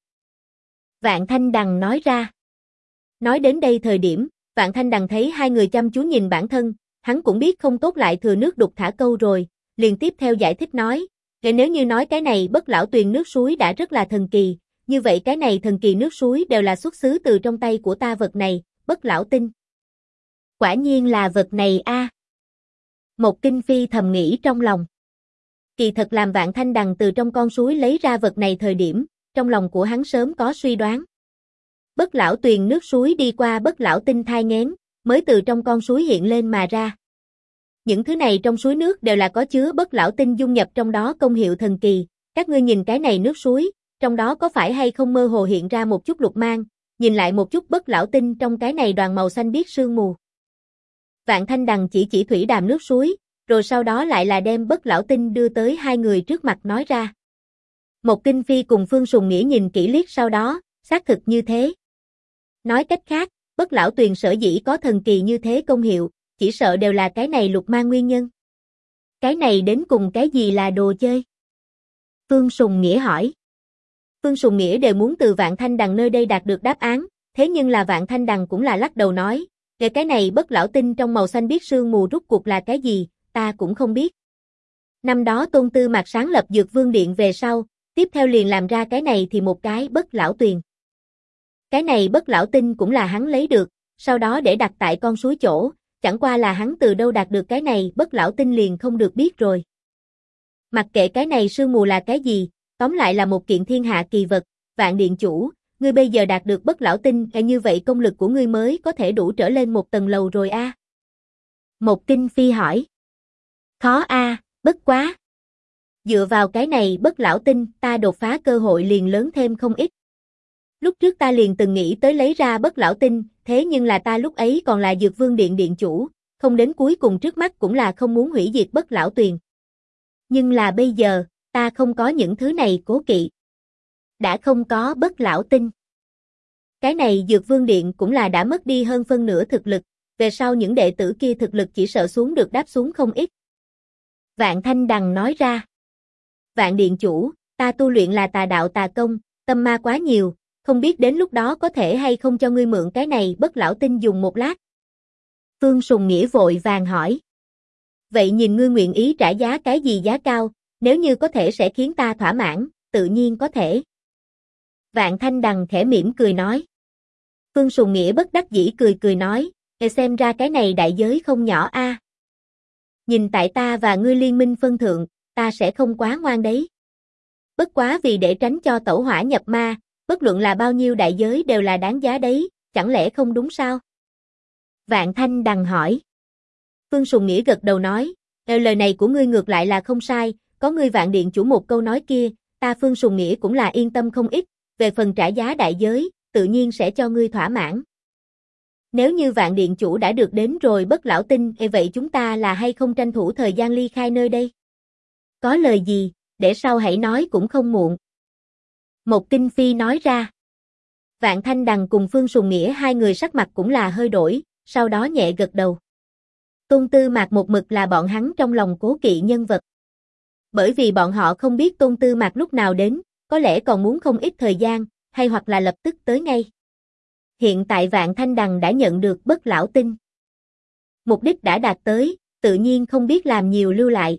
Vạn Thanh Đằng nói ra. Nói đến đây thời điểm, Vạn Thanh Đằng thấy hai người chăm chú nhìn bản thân, hắn cũng biết không tốt lại thừa nước đục thả câu rồi, liền tiếp theo giải thích nói, nếu như nói cái này Bất Lão Tuyền nước suối đã rất là thần kỳ, như vậy cái này thần kỳ nước suối đều là xuất xứ từ trong tay của ta vật này, Bất Lão Tinh. Quả nhiên là vật này a. Một Kinh Phi thầm nghĩ trong lòng. Kỳ thật làm Vạn Thanh Đằng từ trong con suối lấy ra vật này thời điểm, trong lòng của hắn sớm có suy đoán. Bất Lão Tuyền nước suối đi qua Bất Lão Tinh thai nghén, mới từ trong con suối hiện lên mà ra. Những thứ này trong suối nước đều là có chứa Bất Lão Tinh dung nhập trong đó công hiệu thần kỳ, các ngươi nhìn cái này nước suối, trong đó có phải hay không mơ hồ hiện ra một chút lục mang, nhìn lại một chút Bất Lão Tinh trong cái này đoàn màu xanh biếc sương mù. Vạn Thanh Đằng chỉ thủy đàm nước suối, rồi sau đó lại là đem Bất Lão Tinh đưa tới hai người trước mặt nói ra. Một Kinh Phi cùng Phương Sùng Nghĩa nhìn kỹ liếc sau đó, xác thực như thế. Nói cách khác, Bất Lão Tuyền sở dĩ có thần kỳ như thế công hiệu, chỉ sợ đều là cái này lục mang nguyên nhân. Cái này đến cùng cái gì là đồ chơi? Phương Sùng Nghĩa hỏi. Phương Sùng Nghĩa đều muốn từ Vạn Thanh Đằng nơi đây đạt được đáp án, thế nhưng là Vạn Thanh Đằng cũng là lắc đầu nói, cái này bất lão tinh trong màu xanh biết sương mù rút cuộc là cái gì, ta cũng không biết. Năm đó Tôn Tư Mạc sáng lập Dược Vương Điện về sau, tiếp theo liền làm ra cái này thì một cái bất lão tuyền. Cái này bất lão tinh cũng là hắn lấy được, sau đó để đặt tại con suối chỗ, chẳng qua là hắn từ đâu đạt được cái này bất lão tinh liền không được biết rồi. Mặc kệ cái này sương mù là cái gì, tóm lại là một kiện thiên hạ kỳ vật, Vạn Điện Chủ, ngươi bây giờ đạt được bất lão tinh, như vậy công lực của ngươi mới có thể đủ trở lên một tầng lầu rồi a. Một Kinh Phi hỏi. Khó a, bất quá. Dựa vào cái này bất lão tinh, ta đột phá cơ hội liền lớn thêm không ít. Lúc trước ta liền từng nghĩ tới lấy ra bất lão tinh, thế nhưng là ta lúc ấy còn là Dược Vương Điện điện chủ, không đến cuối cùng trước mắt cũng là không muốn hủy diệt bất lão tuyền. Nhưng là bây giờ, ta không có những thứ này cố kỵ. Đã không có bất lão tinh. Cái này Dược Vương Điện cũng là đã mất đi hơn phân nửa thực lực, về sau những đệ tử kia thực lực chỉ sợ xuống được đáp xuống không ít. Vạn Thanh Đằng nói ra. Vạn Điện Chủ, ta tu luyện là tà đạo tà công, tâm ma quá nhiều, không biết đến lúc đó có thể hay không cho ngươi mượn cái này bất lão tinh dùng một lát. Phương Sùng Nghĩa vội vàng hỏi. Vậy nhìn ngươi nguyện ý trả giá cái gì giá cao, nếu như có thể sẽ khiến ta thỏa mãn, tự nhiên có thể. Vạn Thanh Đằng khẽ mỉm cười nói. Phương Sùng Nghĩa bất đắc dĩ cười cười nói, xem ra cái này đại giới không nhỏ a. Nhìn tại ta và ngươi liên minh phân thượng, ta sẽ không quá ngoan đấy. Bất quá vì để tránh cho tẩu hỏa nhập ma, bất luận là bao nhiêu đại giới đều là đáng giá đấy, chẳng lẽ không đúng sao? Vạn Thanh Đằng hỏi. Phương Sùng Nghĩa gật đầu nói, lời này của ngươi ngược lại là không sai, có ngươi Vạn Điện Chủ một câu nói kia, ta Phương Sùng Nghĩa cũng là yên tâm không ít, về phần trả giá đại giới, tự nhiên sẽ cho ngươi thỏa mãn. Nếu như Vạn Điện Chủ đã được đến rồi bất lão tinh, vậy chúng ta là hay không tranh thủ thời gian ly khai nơi đây? Có lời gì, để sau hãy nói cũng không muộn. Một Kinh Phi nói ra. Vạn Thanh Đằng cùng Phương Sùng Nghĩa hai người sắc mặt cũng là hơi đổi, sau đó nhẹ gật đầu. Tôn Tư Mạc một mực là bọn hắn trong lòng cố kỵ nhân vật. Bởi vì bọn họ không biết Tôn Tư Mạc lúc nào đến, có lẽ còn muốn không ít thời gian, hay hoặc là lập tức tới ngay. Hiện tại Vạn Thanh Đằng đã nhận được bất lão tinh. Mục đích đã đạt tới, tự nhiên không biết làm nhiều lưu lại.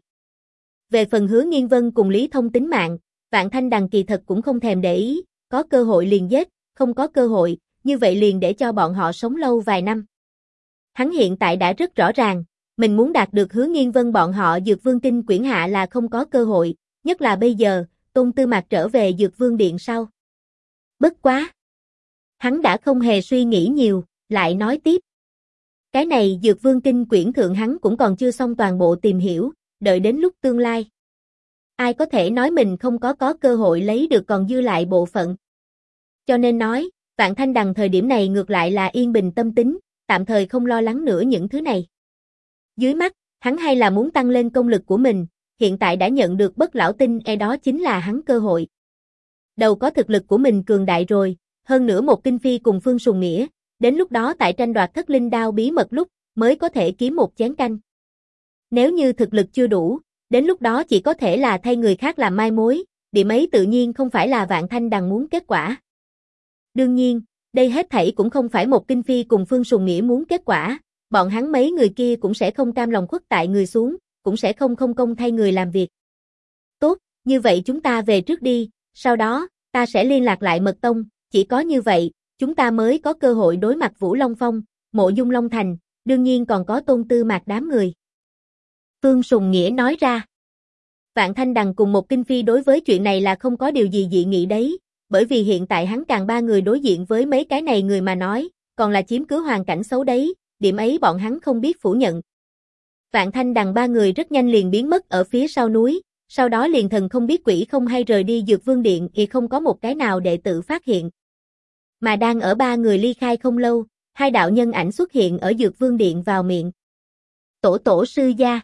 Về phần Hứa Nghiên Vân cùng Lý Thông tính mạng, Vạn Thanh Đằng kỳ thật cũng không thèm để ý, có cơ hội liền giết, không có cơ hội, như vậy liền để cho bọn họ sống lâu vài năm. Hắn hiện tại đã rất rõ ràng, mình muốn đạt được Hứa Nghiên Vân bọn họ Dược Vương Kinh quyển hạ là không có cơ hội, nhất là bây giờ, Tôn Tư Mạc trở về Dược Vương Điện sau. Bất quá. Hắn đã không hề suy nghĩ nhiều, lại nói tiếp. Cái này Dược Vương Kinh quyển thượng hắn cũng còn chưa xong toàn bộ tìm hiểu, đợi đến lúc tương lai. Ai có thể nói mình không có cơ hội lấy được còn dư lại bộ phận. Cho nên nói, Vạn Thanh Đằng thời điểm này ngược lại là yên bình tâm tính, tạm thời không lo lắng nữa những thứ này. Dưới mắt, hắn hay là muốn tăng lên công lực của mình, hiện tại đã nhận được bất lão tinh, đó chính là hắn cơ hội. Đầu có thực lực của mình cường đại rồi, hơn nữa một Kinh Phi cùng Phương Sùng Nghĩa, đến lúc đó tại tranh đoạt Thất Linh Đao bí mật lúc, mới có thể kiếm một chén canh. Nếu như thực lực chưa đủ, đến lúc đó chỉ có thể là thay người khác làm mai mối, điểm ấy tự nhiên không phải là Vạn Thanh Đằng muốn kết quả. Đương nhiên, đây hết thảy cũng không phải một Kinh Phi cùng Phương Sùng Nghĩa muốn kết quả, bọn hắn mấy người kia cũng sẽ không cam lòng khuất tại người xuống, cũng sẽ không công thay người làm việc. Tốt, như vậy chúng ta về trước đi, sau đó, ta sẽ liên lạc lại Mật Tông, chỉ có như vậy, chúng ta mới có cơ hội đối mặt Vũ Long Phong, Mộ Dung Long Thành, đương nhiên còn có Tôn Tư Mạc đám người. Phương Sùng Nghĩa nói ra. Vạn Thanh Đằng cùng một Kinh Phi đối với chuyện này là không có điều gì dị nghị đấy, bởi vì hiện tại hắn càng ba người đối diện với mấy cái này người mà nói, còn là chiếm cứ hoàn cảnh xấu đấy, điểm ấy bọn hắn không biết phủ nhận. Vạn Thanh Đằng ba người rất nhanh liền biến mất ở phía sau núi, sau đó liền thần không biết quỷ không hay rời đi Dược Vương Điện, không có một cái nào đệ tử phát hiện. Mà đang ở ba người ly khai không lâu, hai đạo nhân ảnh xuất hiện ở Dược Vương Điện vào miệng. Tổ sư gia.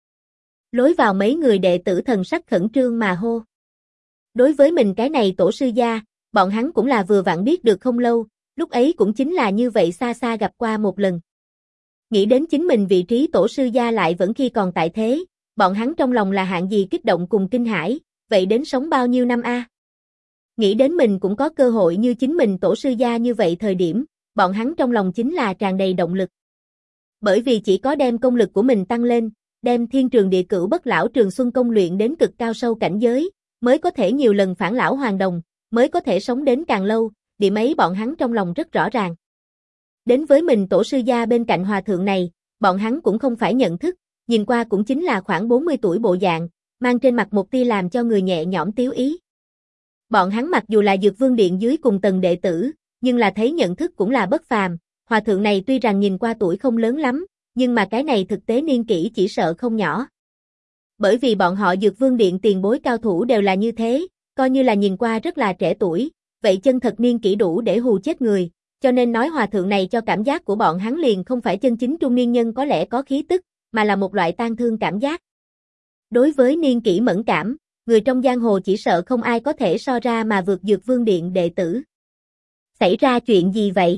Lối vào mấy người đệ tử thần sắc khẩn trương mà hô. Đối với mình cái này tổ sư gia, bọn hắn cũng là vừa vặn biết được không lâu, lúc ấy cũng chính là như vậy xa xa gặp qua một lần. Nghĩ đến chính mình vị trí tổ sư gia lại vẫn khi còn tại thế, bọn hắn trong lòng là hạng gì kích động cùng kinh hãi, vậy đến sống bao nhiêu năm a? Nghĩ đến mình cũng có cơ hội như chính mình tổ sư gia như vậy thời điểm, bọn hắn trong lòng chính là tràn đầy động lực. Bởi vì chỉ có đem công lực của mình tăng lên, đem Thiên Trường Địa Cửu Bất Lão Trường Xuân công luyện đến cực cao sâu cảnh giới, mới có thể nhiều lần phản lão hoàn đồng, mới có thể sống đến càng lâu, điểm ấy bọn hắn trong lòng rất rõ ràng. Đến với mình tổ sư gia bên cạnh hòa thượng này, bọn hắn cũng không phải nhận thức, nhìn qua cũng chính là khoảng 40 tuổi bộ dạng, mang trên mặt một tia làm cho người nhẹ nhõm tiếu ý. Bọn hắn mặc dù là Dược Vương Điện dưới cùng tầng đệ tử, nhưng là thấy nhận thức cũng là bất phàm, hòa thượng này tuy rằng nhìn qua tuổi không lớn lắm, nhưng mà cái này thực tế niên kỷ chỉ sợ không nhỏ. Bởi vì bọn họ Dược Vương Điện tiền bối cao thủ đều là như thế, coi như là nhìn qua rất là trẻ tuổi, vậy chân thật niên kỷ đủ để hù chết người, cho nên nói hòa thượng này cho cảm giác của bọn hắn liền không phải chân chính trung niên nhân có lẽ có khí tức, mà là một loại tang thương cảm giác. Đối với niên kỷ mẫn cảm, người trong giang hồ chỉ sợ không ai có thể so ra mà vượt Dược Vương Điện đệ tử. Xảy ra chuyện gì vậy?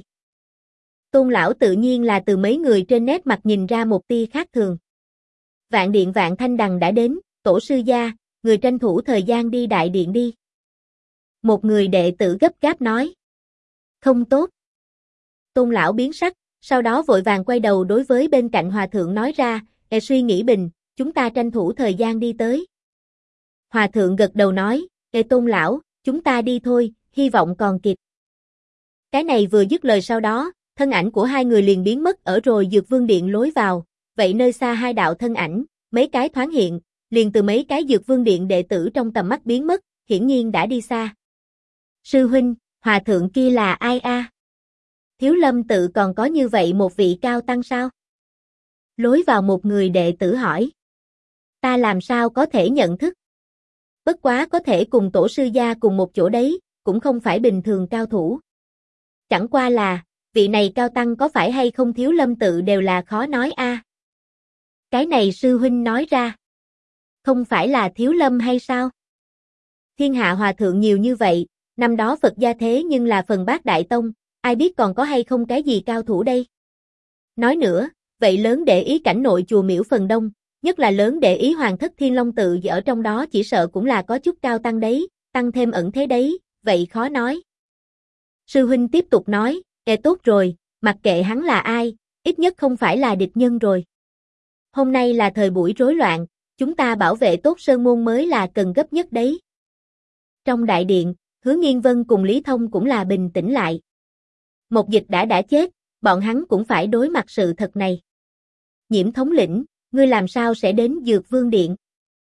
Tôn lão tự nhiên là từ mấy người trên nét mặt nhìn ra một tia khác thường. Vạn Điện Vạn Thanh Đằng đã đến, tổ sư gia, người tranh thủ thời gian đi đại điện đi. Một người đệ tử gấp gáp nói. Không tốt. Tôn lão biến sắc, sau đó vội vàng quay đầu đối với bên cạnh hòa thượng nói ra, suy nghĩ bình, chúng ta tranh thủ thời gian đi tới. Hòa thượng gật đầu nói, Tôn lão, chúng ta đi thôi, hy vọng còn kịp. Cái này vừa dứt lời sau đó, thân ảnh của hai người liền biến mất ở rồi Dược Vương Điện lối vào, vậy nơi xa hai đạo thân ảnh, mấy cái thoáng hiện, liền từ mấy cái Dược Vương Điện đệ tử trong tầm mắt biến mất, hiển nhiên đã đi xa. Sư huynh, hòa thượng kia là ai a? Thiếu Lâm tự còn có như vậy một vị cao tăng sao? Lối vào một người đệ tử hỏi. Ta làm sao có thể nhận thức? Bất quá có thể cùng tổ sư gia cùng một chỗ đấy, cũng không phải bình thường cao thủ. Chẳng qua là, vị này cao tăng có phải hay không Thiếu Lâm tự đều là khó nói a. Cái này sư huynh nói ra. Không phải là Thiếu Lâm hay sao? Thiên hạ hòa thượng nhiều như vậy, năm đó Phật gia thế nhưng là phần Bát Đại Tông, ai biết còn có hay không cái gì cao thủ đây? Nói nữa, vậy lớn để ý cảnh nội chùa miễu phần đông, nhất là lớn để ý Hoàng Thất Thiên Long tự ở trong đó chỉ sợ cũng là có chút cao tăng đấy, tăng thêm ẩn thế đấy, vậy khó nói. Sư huynh tiếp tục nói, tốt rồi, mặc kệ hắn là ai, ít nhất không phải là địch nhân rồi. Hôm nay là thời buổi rối loạn, chúng ta bảo vệ tốt sơn môn mới là cần gấp nhất đấy. Trong đại điện, Hứa Nghiên Vân cùng Lý Thông cũng là bình tĩnh lại. Một Dịch đã chết, bọn hắn cũng phải đối mặt sự thật này. Nhiễm thống lĩnh, ngươi làm sao sẽ đến Dược Vương Điện?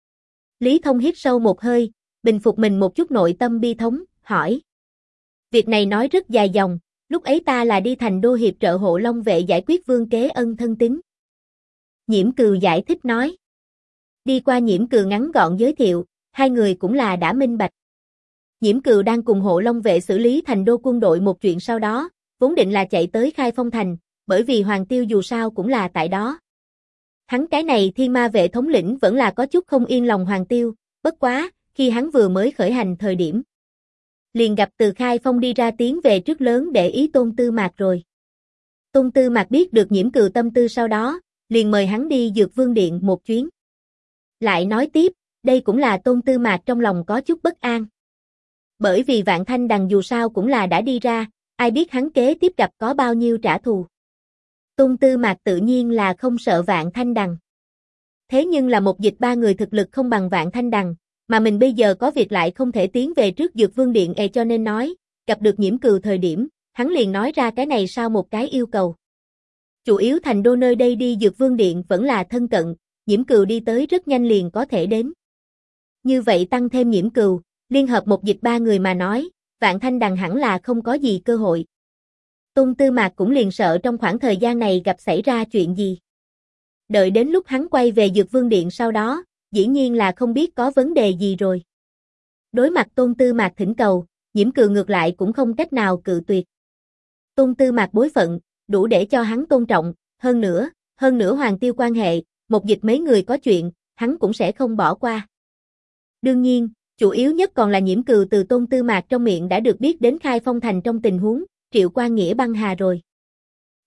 Lý Thông hít sâu một hơi, bình phục mình một chút nội tâm bi thống, hỏi. Việc này nói rất dài dòng, lúc ấy ta là đi thành đô hiệp trợ hộ Long vệ giải quyết Vương Kế Ân thân tín. Nhiễm Cừu giải thích nói. Đi qua Nhiễm Cừu ngắn gọn giới thiệu, hai người cũng là đã minh bạch. Nhiễm Cừu đang cùng hộ Long vệ xử lý thành đô quân đội một chuyện sau đó, vốn định là chạy tới Khai Phong thành, bởi vì Hoàng Tiêu dù sao cũng là tại đó. Hắn cái này Thiên Ma vệ thống lĩnh vẫn là có chút không yên lòng Hoàng Tiêu, bất quá, khi hắn vừa mới khởi hành thời điểm. Liền gặp từ Khai Phong đi ra tiến về trước lớn để ý Tôn Tư Mạc rồi. Tôn Tư Mạc biết được Nhiễm Cừu tâm tư sau đó, liền mời hắn đi Dược Vương Điện một chuyến. Lại nói tiếp, đây cũng là Tôn Tư Mạc trong lòng có chút bất an. Bởi vì Vạn Thanh Đằng dù sao cũng là đã đi ra, ai biết hắn kế tiếp gặp có bao nhiêu trả thù. Tôn Tư Mạc tự nhiên là không sợ Vạn Thanh Đằng. Thế nhưng là một Dịch ba người thực lực không bằng Vạn Thanh Đằng, mà mình bây giờ có việc lại không thể tiến về trước Dược Vương Điện cho nên nói, gặp được Nhiễm Cừu thời điểm, hắn liền nói ra cái này sau một cái yêu cầu. Chủ yếu thành đô nơi đây đi Dược Vương Điện vẫn là thân cận, Nhiễm Cừu đi tới rất nhanh liền có thể đến. Như vậy tăng thêm Nhiễm Cừu, liên hợp một Dịch ba người mà nói, Vạn Thanh Đằng hẳn là không có gì cơ hội. Tôn Tư Mạc cũng liền sợ trong khoảng thời gian này gặp xảy ra chuyện gì. Đợi đến lúc hắn quay về Dược Vương Điện sau đó, dĩ nhiên là không biết có vấn đề gì rồi. Đối mặt Tôn Tư Mạc thỉnh cầu, Nhiễm Cừu ngược lại cũng không cách nào cự tuyệt. Tôn Tư Mạc bối phận, đủ để cho hắn tôn trọng, hơn nữa Hoàng Tiêu quan hệ, một Dịch mấy người có chuyện, hắn cũng sẽ không bỏ qua. Đương nhiên, chủ yếu nhất còn là Nhiễm Cừu từ Tôn Tư Mạc trong miệng đã được biết đến Khai Phong thành trong tình huống, Triệu Quan Nghĩa băng hà rồi.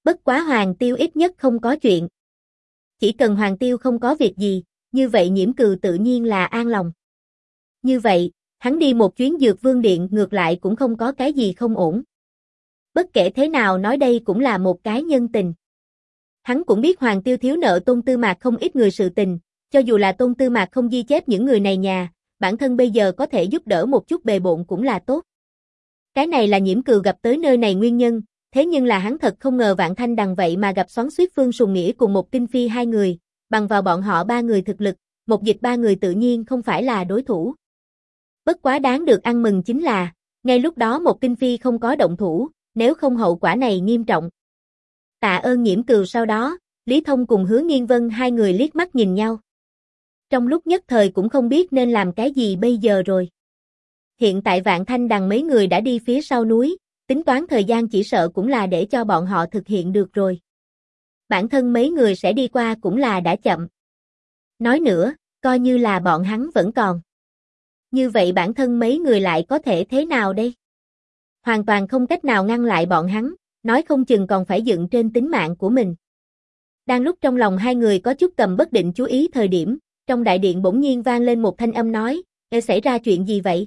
Bất quá Hoàng Tiêu ít nhất không có chuyện. Chỉ cần Hoàng Tiêu không có việc gì, như vậy Nhiễm Cừ tự nhiên là an lòng. Như vậy, hắn đi một chuyến Dược Vương Điện ngược lại cũng không có cái gì không ổn. Bất kể thế nào nói đây cũng là một cái nhân tình. Hắn cũng biết Hoàng Tiêu thiếu nợ Tôn Tư Mạc không ít người sự tình, cho dù là Tôn Tư Mạc không ghi chép những người này nhà, bản thân bây giờ có thể giúp đỡ một chút bề bộn cũng là tốt. Cái này là Nhiễm Cừ gặp tới nơi này nguyên nhân, thế nhưng là hắn thật không ngờ Vạn Thanh Đằng vậy mà gặp xoắn xuýt Phương Sùng Nghĩa cùng một Kinh Phi hai người, bằng vào bọn họ ba người thực lực, một dịch ba người tự nhiên không phải là đối thủ. Bất quá đáng được ăn mừng chính là, ngay lúc đó một Kinh Phi không có động thủ, nếu không hậu quả này nghiêm trọng. Tạ ơn Nhiễm Cừ. Sau đó, Lý Thông cùng Hứa Nghiên Vân hai người liếc mắt nhìn nhau. Trong lúc nhất thời cũng không biết nên làm cái gì bây giờ rồi. Hiện tại Vạn Thanh Đằng mấy người đã đi phía sau núi, tính toán thời gian chỉ sợ cũng là để cho bọn họ thực hiện được rồi. Bản thân mấy người sẽ đi qua cũng là đã chậm. Nói nữa, coi như là bọn hắn vẫn còn. Như vậy bản thân mấy người lại có thể thế nào đây? Hoàn toàn không cách nào ngăn lại bọn hắn, nói không chừng còn phải dựng trên tính mạng của mình. Đang lúc trong lòng hai người có chút cầm bất định chú ý thời điểm, trong đại điện bỗng nhiên vang lên một thanh âm nói, xảy ra chuyện gì vậy?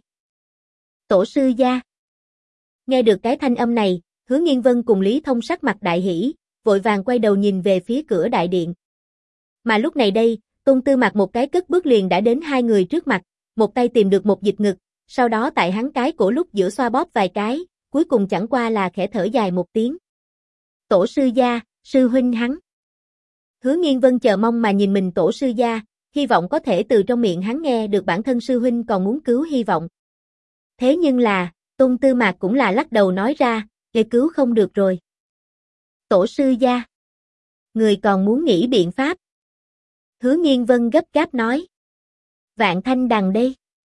Tổ sư gia. Nghe được cái thanh âm này, Hứa Nghiên Vân cùng Lý Thông sắc mặt đại hỉ, vội vàng quay đầu nhìn về phía cửa đại điện. Mà lúc này đây, Tôn Tư Mạc một cái cất bước liền đã đến hai người trước mặt, một tay tìm được một dịch ngực, sau đó tại hắn cái cổ lúc giữa xoa bóp vài cái, cuối cùng chẳng qua là khẽ thở dài một tiếng. Tổ sư gia, sư huynh hắn. Hứa Nghiên Vân chờ mong mà nhìn mình tổ sư gia, hy vọng có thể từ trong miệng hắn nghe được bản thân sư huynh còn muốn cứu hy vọng. Thế nhưng là, Tôn Tư Mạc cũng là lắc đầu nói ra, để cứu không được rồi. Tổ sư gia. Người còn muốn nghĩ biện pháp. Hứa Nghiên Vân gấp gáp nói. Vạn Thanh Đằng đây.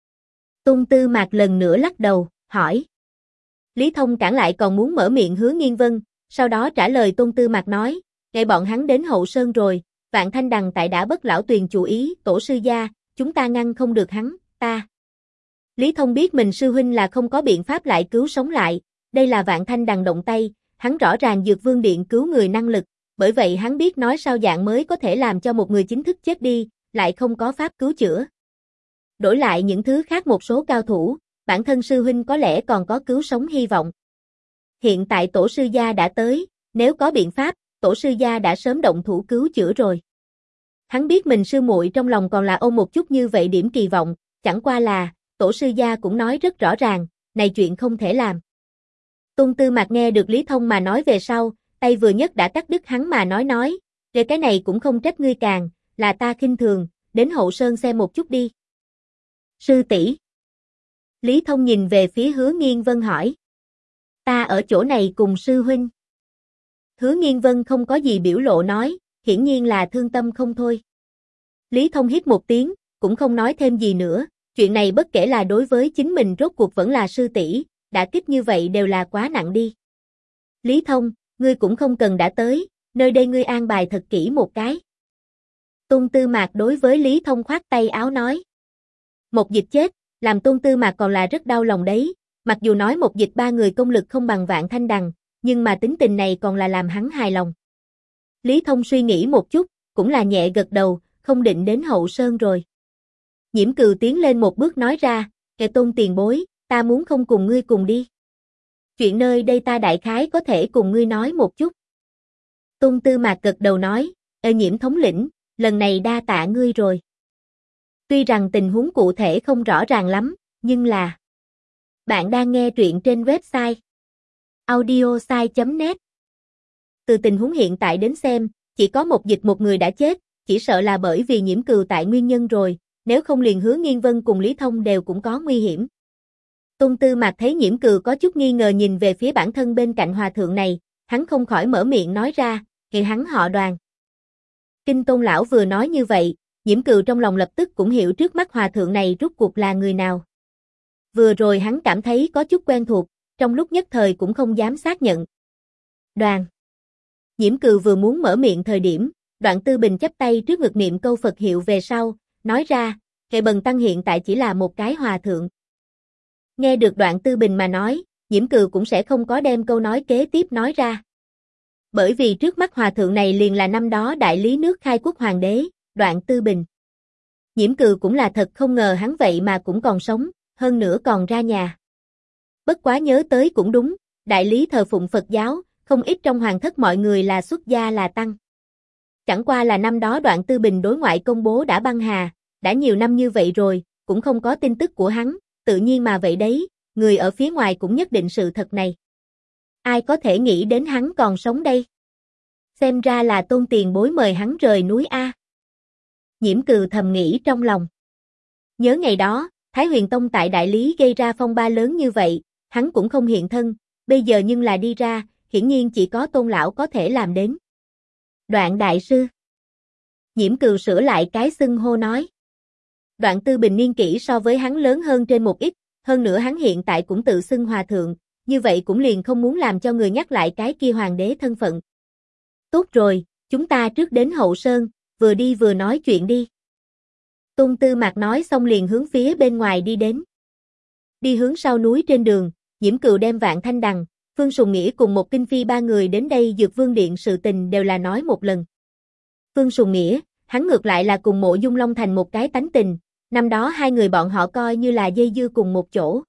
Tôn Tư Mạc lần nữa lắc đầu, hỏi. Lý Thông cản lại còn muốn mở miệng Hứa Nghiên Vân, sau đó trả lời Tôn Tư Mạc nói, ngay bọn hắn đến Hậu Sơn rồi, Vạn Thanh Đằng tại đã bất lão tuyền chủ ý, tổ sư gia, chúng ta ngăn không được hắn, ta. Lý Thông biết mình sư huynh là không có biện pháp lại cứu sống lại, đây là Vạn Thanh Đằng động tay, hắn rõ ràng Dược Vương Điện cứu người năng lực, bởi vậy hắn biết nói sao dạng mới có thể làm cho một người chính thức chết đi, lại không có pháp cứu chữa. Đổi lại những thứ khác một số cao thủ, bản thân sư huynh có lẽ còn có cứu sống hy vọng. Hiện tại tổ sư gia đã tới, nếu có biện pháp, tổ sư gia đã sớm động thủ cứu chữa rồi. Hắn biết mình sư muội trong lòng còn là ôm một chút như vậy điểm kỳ vọng, chẳng qua là, tổ sư gia cũng nói rất rõ ràng, này chuyện không thể làm. Tôn Tư Mạc nghe được Lý Thông mà nói về sau, tay vừa nhất đã cắt đứt hắn mà nói, về cái này cũng không trách ngươi càng, là ta khinh thường, đến Hậu Sơn xem một chút đi. Sư tỷ. Lý Thông nhìn về phía Hứa Nghiên Vân hỏi. Ta ở chỗ này cùng sư huynh. Hứa Nghiên Vân không có gì biểu lộ nói, hiển nhiên là thương tâm không thôi. Lý Thông hít một tiếng, cũng không nói thêm gì nữa, chuyện này bất kể là đối với chính mình rốt cuộc vẫn là sư tỷ, đã kích như vậy đều là quá nặng đi. Lý Thông, ngươi cũng không cần đã tới, nơi đây ngươi an bài thật kỹ một cái. Tôn Tư Mạc đối với Lý Thông khoát tay áo nói. Một dịch chết, làm Tôn Tư Mạc còn là rất đau lòng đấy, mặc dù nói một dịch ba người công lực không bằng Vạn Thanh Đằng, nhưng mà tính tình này còn là làm hắn hài lòng. Lý Thông suy nghĩ một chút, cũng là nhẹ gật đầu, không định đến Hậu Sơn rồi. Nhiễm Cừ tiến lên một bước nói ra, kẻ Tôn tiền bối, ta muốn không cùng ngươi cùng đi. Chuyện nơi đây ta đại khái có thể cùng ngươi nói một chút. Tôn Tư Mạc gật đầu nói, Nhiễm thống lĩnh, lần này đa tạ ngươi rồi. Tuy rằng tình huống cụ thể không rõ ràng lắm, nhưng là... Bạn đang nghe truyện trên website audiosai.net. Từ tình huống hiện tại đến xem, chỉ có một dịch một người đã chết, chỉ sợ là bởi vì Nhiễm Cừ tại nguyên nhân rồi, nếu không liền Hứa Nghiên Vân cùng Lý Thông đều cũng có nguy hiểm. Tôn Tư Mạc thấy Nhiễm Cừ có chút nghi ngờ nhìn về phía bản thân bên cạnh hòa thượng này, hắn không khỏi mở miệng nói ra, thì hắn họ Đoàn. Kinh Tôn lão vừa nói như vậy, Nhiễm Cừ trong lòng lập tức cũng hiểu trước mắt hòa thượng này rốt cuộc là người nào. Vừa rồi hắn cảm thấy có chút quen thuộc, trong lúc nhất thời cũng không dám xác nhận. Đoàn. Nhiễm Cừ vừa muốn mở miệng thời điểm, Đoạn Tư Bình chắp tay trước ngực niệm câu Phật hiệu về sau, nói ra, Kệ Bần Tăng hiện tại chỉ là một cái hòa thượng. Nghe được Đoạn Tư Bình mà nói, Nhiễm Cừ cũng sẽ không có đem câu nói kế tiếp nói ra. Bởi vì trước mắt hòa thượng này liền là năm đó đại lý nước khai quốc hoàng đế, Đoạn Tư Bình. Nhiễm Cừ cũng là thật không ngờ hắn vậy mà cũng còn sống, hơn nữa còn ra nhà. Bất quá nhớ tới cũng đúng, đại lý thờ phụng Phật giáo, không ít trong hoàng thất mọi người là xuất gia là tăng. Chẳng qua là năm đó Đoạn Tư Bình đối ngoại công bố đã băng hà, đã nhiều năm như vậy rồi, cũng không có tin tức của hắn, tự nhiên mà vậy đấy, người ở phía ngoài cũng nhất định sự thật này. Ai có thể nghĩ đến hắn còn sống đây? Xem ra là Tôn tiền bối mời hắn rời núi A. Nhiễm Cừ thầm nghĩ trong lòng. Nhớ ngày đó, Thái Huyền Tông tại Đại Lý gây ra phong ba lớn như vậy, hắn cũng không hiện thân, bây giờ nhưng là đi ra, hiển nhiên chỉ có Tôn lão có thể làm đến. Đoạn đại sư. Nhiễm Cừ sửa lại cái xưng hô nói. Đoạn Tư Bình niên kỷ so với hắn lớn hơn trên một ít, hơn nữa hắn hiện tại cũng tự xưng hòa thượng, như vậy cũng liền không muốn làm cho người nhắc lại cái kia hoàng đế thân phận. Tốt rồi, chúng ta trước đến Hậu Sơn, vừa đi vừa nói chuyện đi. Tôn Tư Mạc nói xong liền hướng phía bên ngoài đi đến. Đi hướng sau núi trên đường, Nhiễm Cừu đem Vạn Thanh Đằng, Phương Sùng Nghĩa cùng một Kinh Phi ba người đến đây Dược Vương Điện sự tình đều là nói một lần. Phương Sùng Nghĩa, hắn ngược lại là cùng Mộ Dung Long thành một cái tánh tình, năm đó hai người bọn họ coi như là dây dưa cùng một chỗ.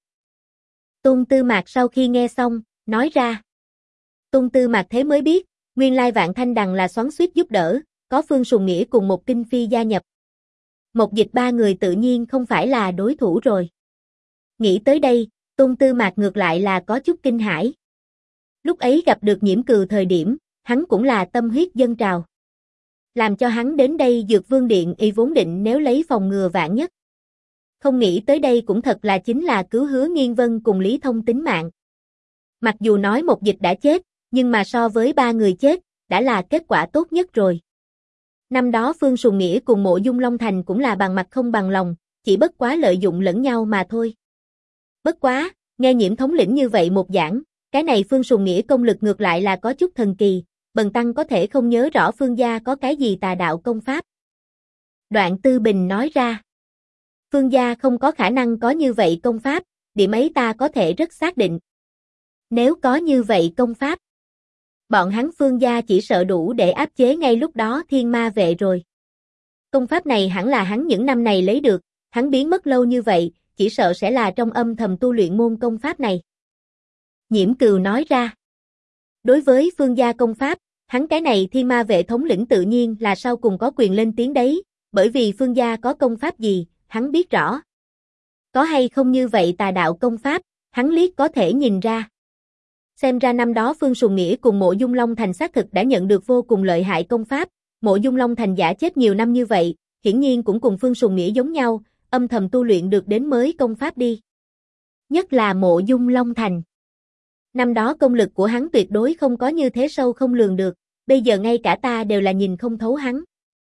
Tôn Tư Mạc sau khi nghe xong, nói ra. Tôn Tư Mạc thế mới biết, nguyên lai Vạn Thanh Đằng là xoắn xuýt giúp đỡ, có Phương Sùng Nghĩa cùng một Kinh Phi gia nhập. Một Dịch ba người tự nhiên không phải là đối thủ rồi. Nghĩ tới đây, Tôn Tư Mạc ngược lại là có chút kinh hãi. Lúc ấy gặp được Nhiễm Cừu thời điểm, hắn cũng là tâm huyết dâng trào. Làm cho hắn đến đây Dược Vương Điện y vốn định nếu lấy phòng ngừa vạn nhất. Không nghĩ tới đây cũng thật là chính là cứu Hứa Nghiên Vân cùng Lý Thông tính mạng. Mặc dù nói một Dịch đã chết, nhưng mà so với ba người chết, đã là kết quả tốt nhất rồi. Năm đó Phương Sùng Nghĩa cùng Mộ Dung Long Thành cũng là bằng mặt không bằng lòng, chỉ bất quá lợi dụng lẫn nhau mà thôi. Bất quá, nghe Nhiễm thống lĩnh như vậy một giảng, cái này Phương Sùng Nghĩa công lực ngược lại là có chút thần kỳ, bần tăng có thể không nhớ rõ Phương gia có cái gì tà đạo công pháp. Đoạn Tư Bình nói ra. Phương gia không có khả năng có như vậy công pháp, điểm ấy ta có thể rất xác định. Nếu có như vậy công pháp, bọn hắn Phương gia chỉ sợ đủ để áp chế ngay lúc đó Thiên Ma Vệ rồi. Công pháp này hẳn là hắn những năm này lấy được, hắn biến mất lâu như vậy, chỉ sợ sẽ là trong âm thầm tu luyện môn công pháp này. Nhiễm Cừu nói ra. Đối với Phương gia công pháp, hắn cái này Thiên Ma Vệ thống lĩnh tự nhiên là sau cùng có quyền lên tiếng đấy, bởi vì Phương gia có công pháp gì, hắn biết rõ. Có hay không như vậy tà đạo công pháp, hắn liếc có thể nhìn ra. Xem ra năm đó Phương Sùng Nghĩa cùng Mộ Dung Long Thành xác thực đã nhận được vô cùng lợi hại công pháp, Mộ Dung Long Thành giả chết nhiều năm như vậy, hiển nhiên cũng cùng Phương Sùng Nghĩa giống nhau, âm thầm tu luyện được đến mới công pháp đi. Nhất là Mộ Dung Long Thành. Năm đó công lực của hắn tuyệt đối không có như thế sâu không lường được, bây giờ ngay cả ta đều là nhìn không thấu hắn.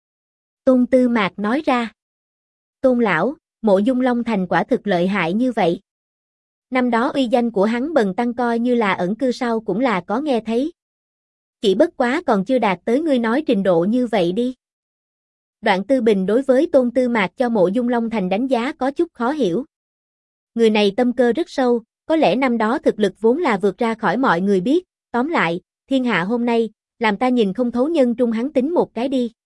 Tôn Tư Mạc nói ra. Tôn lão, Mộ Dung Long Thành quả thực lợi hại như vậy. Năm đó uy danh của hắn bần tăng coi như là ẩn cư sau cũng là có nghe thấy. Chỉ bất quá còn chưa đạt tới ngươi nói trình độ như vậy đi. Đoạn Tư Bình đối với Tôn Tư Mạc cho Mộ Dung Long Thành đánh giá có chút khó hiểu. Người này tâm cơ rất sâu, có lẽ năm đó thực lực vốn là vượt ra khỏi mọi người biết, tóm lại, thiên hạ hôm nay, làm ta nhìn không thấu nhân trung hắn tính một cái đi.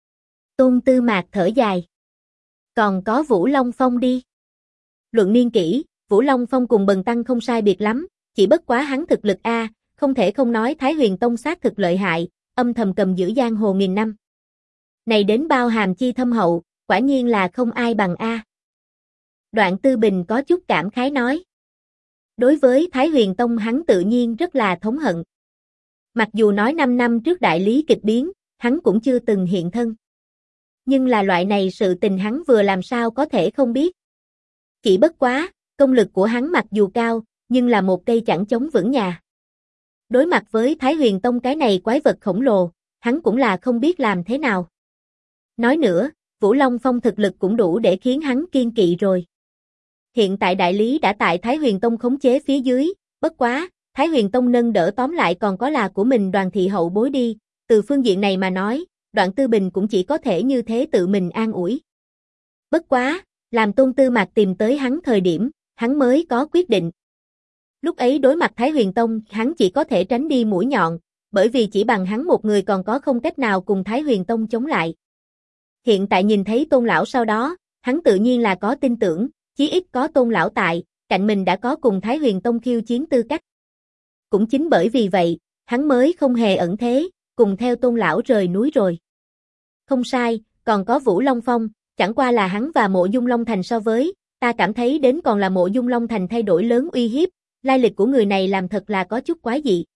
Tôn Tư Mạc thở dài. Còn có Vũ Long Phong đi. Luận niên kỷ, Vũ Long Phong cùng bần tăng không sai biệt lắm, chỉ bất quá hắn thực lực A, không thể không nói Thái Huyền Tông xác thực lợi hại, âm thầm cầm giữ giang hồ nghìn năm. Này đến bao hàm chi thâm hậu, quả nhiên là không ai bằng A. Đoạn Tư Bình có chút cảm khái nói. Đối với Thái Huyền Tông hắn tự nhiên rất là thống hận. Mặc dù nói 5 năm trước đại lý kịch biến, hắn cũng chưa từng hiện thân. Nhưng là loại này sự tình hắn vừa làm sao có thể không biết. Chỉ bất quá, công lực của hắn mặc dù cao, nhưng là một cây chẳng chống vững nhà. Đối mặt với Thái Huyền Tông cái này quái vật khổng lồ, hắn cũng là không biết làm thế nào. Nói nữa, Vũ Long Phong thực lực cũng đủ để khiến hắn kiên kỵ rồi. Hiện tại đại lý đã tại Thái Huyền Tông khống chế phía dưới, bất quá, Thái Huyền Tông nâng đỡ tóm lại còn có là của mình Đoàn thị hậu bối đi, từ phương diện này mà nói, Đoạn Tư Bình cũng chỉ có thể như thế tự mình an ủi. Bất quá, làm Tôn Tư Mạc tìm tới hắn thời điểm, hắn mới có quyết định. Lúc ấy đối mặt Thái Huyền Tông, hắn chỉ có thể tránh đi mũi nhọn, bởi vì chỉ bằng hắn một người còn có không cách nào cùng Thái Huyền Tông chống lại. Hiện tại nhìn thấy Tôn lão sau đó, hắn tự nhiên là có tin tưởng, chí ít có Tôn lão tại, cạnh mình đã có cùng Thái Huyền Tông khiêu chiến tư cách. Cũng chính bởi vì vậy, hắn mới không hề ẩn thế, cùng theo Tôn lão rời núi rồi. Không sai, còn có Vũ Long Phong, chẳng qua là hắn và Mộ Dung Long Thành so với, ta cảm thấy đến còn là Mộ Dung Long Thành thay đổi lớn uy hiếp, lai lịch của người này làm thật là có chút quái dị.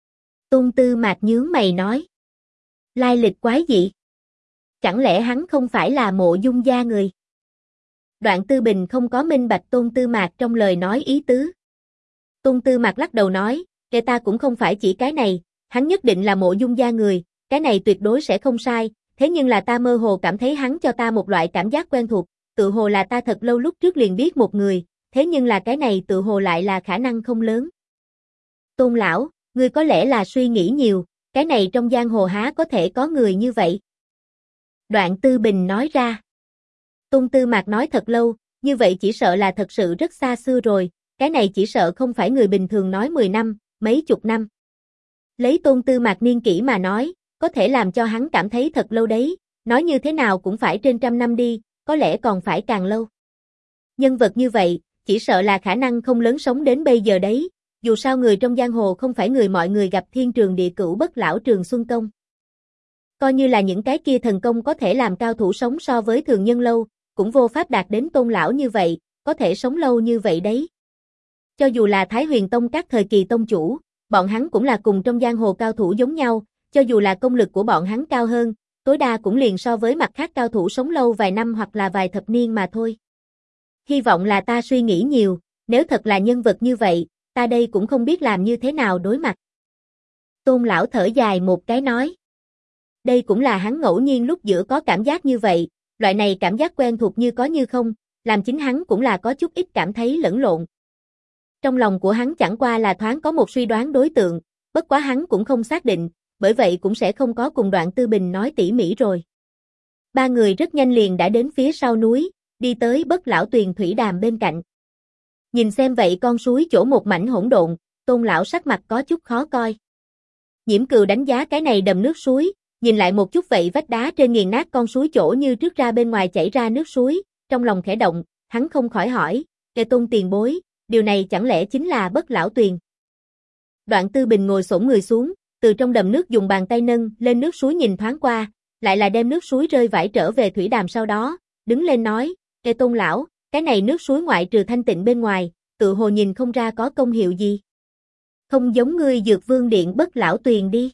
Tôn Tư Mạc nhướng mày nói. Lai lịch quái dị? Chẳng lẽ hắn không phải là Mộ Dung gia người? Đoạn Tư Bình không có minh bạch Tôn Tư Mạc trong lời nói ý tứ. Tôn Tư Mạc lắc đầu nói, kể ta cũng không phải chỉ cái này, hắn nhất định là Mộ Dung gia người, cái này tuyệt đối sẽ không sai, thế nhưng là ta mơ hồ cảm thấy hắn cho ta một loại cảm giác quen thuộc, tự hồ là ta thật lâu lúc trước liền biết một người, thế nhưng là cái này tự hồ lại là khả năng không lớn. Tôn lão, ngươi có lẽ là suy nghĩ nhiều, cái này trong giang hồ há có thể có người như vậy? Đoạn Tư Bình nói ra. Tôn Tư Mạc nói thật lâu, như vậy chỉ sợ là thật sự rất xa xưa rồi, cái này chỉ sợ không phải người bình thường nói 10 năm, mấy chục năm. Lấy Tôn Tư Mạc niên kỷ mà nói, có thể làm cho hắn cảm thấy thật lâu đấy, nói như thế nào cũng phải trên 100 năm đi, có lẽ còn phải càng lâu. Nhân vật như vậy, chỉ sợ là khả năng không lớn sống đến bây giờ đấy, dù sao người trong giang hồ không phải người mọi người gặp thiên trường địa cửu bất lão Trường Xuân Công. Coi như là những cái kia thần công có thể làm cao thủ sống so với thường nhân lâu, cũng vô pháp đạt đến Tôn lão như vậy, có thể sống lâu như vậy đấy. Cho dù là Thái Huyền Tông các thời kỳ tông chủ, bọn hắn cũng là cùng trong giang hồ cao thủ giống nhau, cho dù là công lực của bọn hắn cao hơn, tối đa cũng liền so với mặt khác cao thủ sống lâu vài năm hoặc là vài thập niên mà thôi. Hy vọng là ta suy nghĩ nhiều, nếu thật là nhân vật như vậy, ta đây cũng không biết làm như thế nào đối mặt. Tôn lão thở dài một cái nói. Đây cũng là hắn ngẫu nhiên lúc giữa có cảm giác như vậy, loại này cảm giác quen thuộc như có như không, làm chính hắn cũng là có chút ít cảm thấy lẫn lộn. Trong lòng của hắn chẳng qua là thoáng có một suy đoán đối tượng, bất quá hắn cũng không xác định, bởi vậy cũng sẽ không có cùng Đoạn Tư Bình nói tỉ mỉ rồi. Ba người rất nhanh liền đã đến phía sau núi, đi tới Bất Lão Tuyền thủy đàm bên cạnh. Nhìn xem vậy con suối chỗ một mảnh hỗn độn, Tôn lão sắc mặt có chút khó coi. Nhiễm Cừu đánh giá cái này đầm nước suối, nhìn lại một chút vậy vách đá trên nghiền nát con suối chỗ như trước ra bên ngoài chảy ra nước suối, trong lòng khẽ động, hắn không khỏi hỏi, "Kẻ Tôn tiền bối, điều này chẳng lẽ chính là Bất Lão Tuyền?" Đoạn Tư Bình ngồi xổm người xuống, từ trong đầm nước dùng bàn tay nâng lên nước suối nhìn thoáng qua, lại là đem nước suối rơi vãi trở về thủy đàm sau đó, đứng lên nói, "Kẻ Tôn lão, cái này nước suối ngoại trừ thanh tịnh bên ngoài, tự hồ nhìn không ra có công hiệu gì. Không giống ngươi Dược Vương Điện Bất Lão Tuyền đi."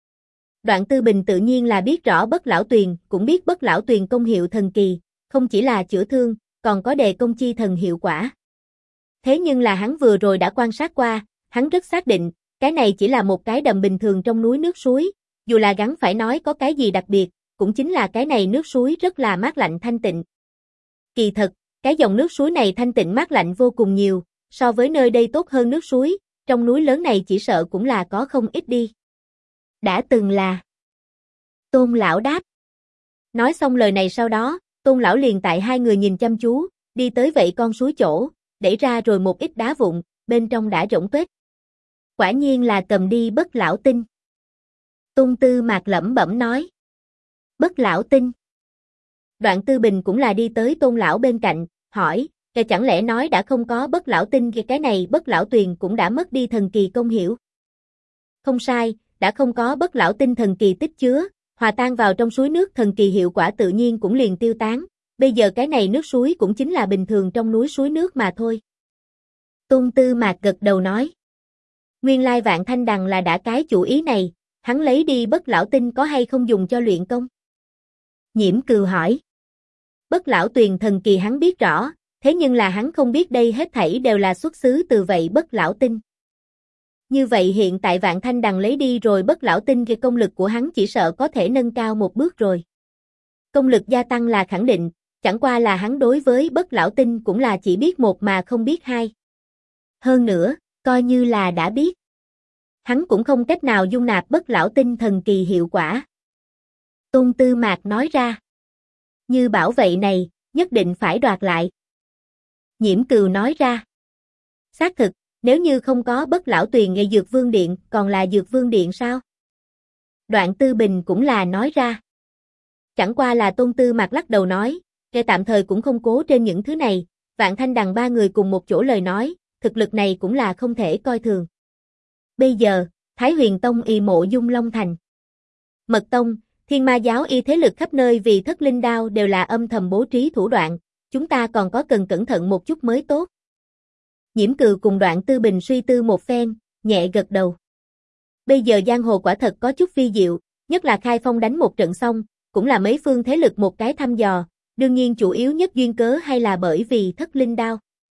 Đoạn Tư Bình tự nhiên là biết rõ Bất Lão Tuyền, cũng biết Bất Lão Tuyền công hiệu thần kỳ, không chỉ là chữa thương, còn có đề công chi thần hiệu quả. Thế nhưng là hắn vừa rồi đã quan sát qua, hắn rất xác định, cái này chỉ là một cái đầm bình thường trong núi nước suối, dù là gắng phải nói có cái gì đặc biệt, cũng chính là cái này nước suối rất là mát lạnh thanh tịnh. Kỳ thật, cái dòng nước suối này thanh tịnh mát lạnh vô cùng nhiều, so với nơi đây tốt hơn nước suối, trong núi lớn này chỉ sợ cũng là có không ít đi. Đã từng là. Tôn lão đáp. Nói xong lời này sau đó, Tôn lão liền tại hai người nhìn chăm chú, đi tới vậy con suối chỗ, đẩy ra rồi một ít đá vụn, bên trong đã rỗng tuếch. Quả nhiên là cầm đi Bất Lão Tinh. Tôn Tư Mạc lẩm bẩm nói. Bất Lão Tinh. Đoạn Tư Bình cũng là đi tới Tôn lão bên cạnh, hỏi, "Kẻ chẳng lẽ nói đã không có Bất Lão Tinh thì cái này Bất Lão Tuyền cũng đã mất đi thần kỳ công hiệu?" Không sai, đã không có Bất Lão Tinh thần kỳ tích chứa, hòa tan vào trong suối nước thần kỳ hiệu quả tự nhiên cũng liền tiêu tán, bây giờ cái này nước suối cũng chính là bình thường trong núi suối nước mà thôi. Tôn Tư Mạc gật đầu nói. Nguyên lai Vạn Thanh Đằng là đã cái chủ ý này, hắn lấy đi Bất Lão Tinh có hay không dùng cho luyện công? Nhiễm Cừu hỏi. Bất Lão Tuyền thần kỳ hắn biết rõ, thế nhưng là hắn không biết đây hết thảy đều là xuất xứ từ vậy Bất Lão Tinh. Như vậy hiện tại Vạn Thanh Đằng lấy đi rồi Bất Lão Tinh thì công lực của hắn chỉ sợ có thể nâng cao một bước rồi. Công lực gia tăng là khẳng định, chẳng qua là hắn đối với Bất Lão Tinh cũng là chỉ biết một mà không biết hai. Hơn nữa, coi như là đã biết, hắn cũng không cách nào dung nạp Bất Lão Tinh thần kỳ hiệu quả. Tôn Tư Mạc nói ra. Như bảo vậy này, nhất định phải đoạt lại. Nhiễm Cừu nói ra. Xác thực, nếu như không có Bất Lão Tuyền ngay Dược Vương Điện, còn là Dược Vương Điện sao? Đoạn Tư Bình cũng là nói ra. Chẳng qua là Tôn Tư Mạc lắc đầu nói, kẻ tạm thời cũng không cố trên những thứ này, Vạn Thanh Đằng ba người cùng một chỗ lời nói, thực lực này cũng là không thể coi thường. Bây giờ, Thái Huyền Tông y mộ Dung Long Thành. Mật Tông, Thiên Ma Giáo y thế lực khắp nơi vì Thất Linh Đao đều là âm thầm bố trí thủ đoạn, chúng ta còn có cần cẩn thận một chút mới tốt. Nhiễm Cừ cùng Đoạn Tư Bình suy tư một phen, nhẹ gật đầu. Bây giờ giang hồ quả thật có chút vi diệu, nhất là Khai Phong đánh một trận xong, cũng là mấy phương thế lực một cái thăm dò, đương nhiên chủ yếu nhất duyên cớ hay là bởi vì Thất Linh Đao.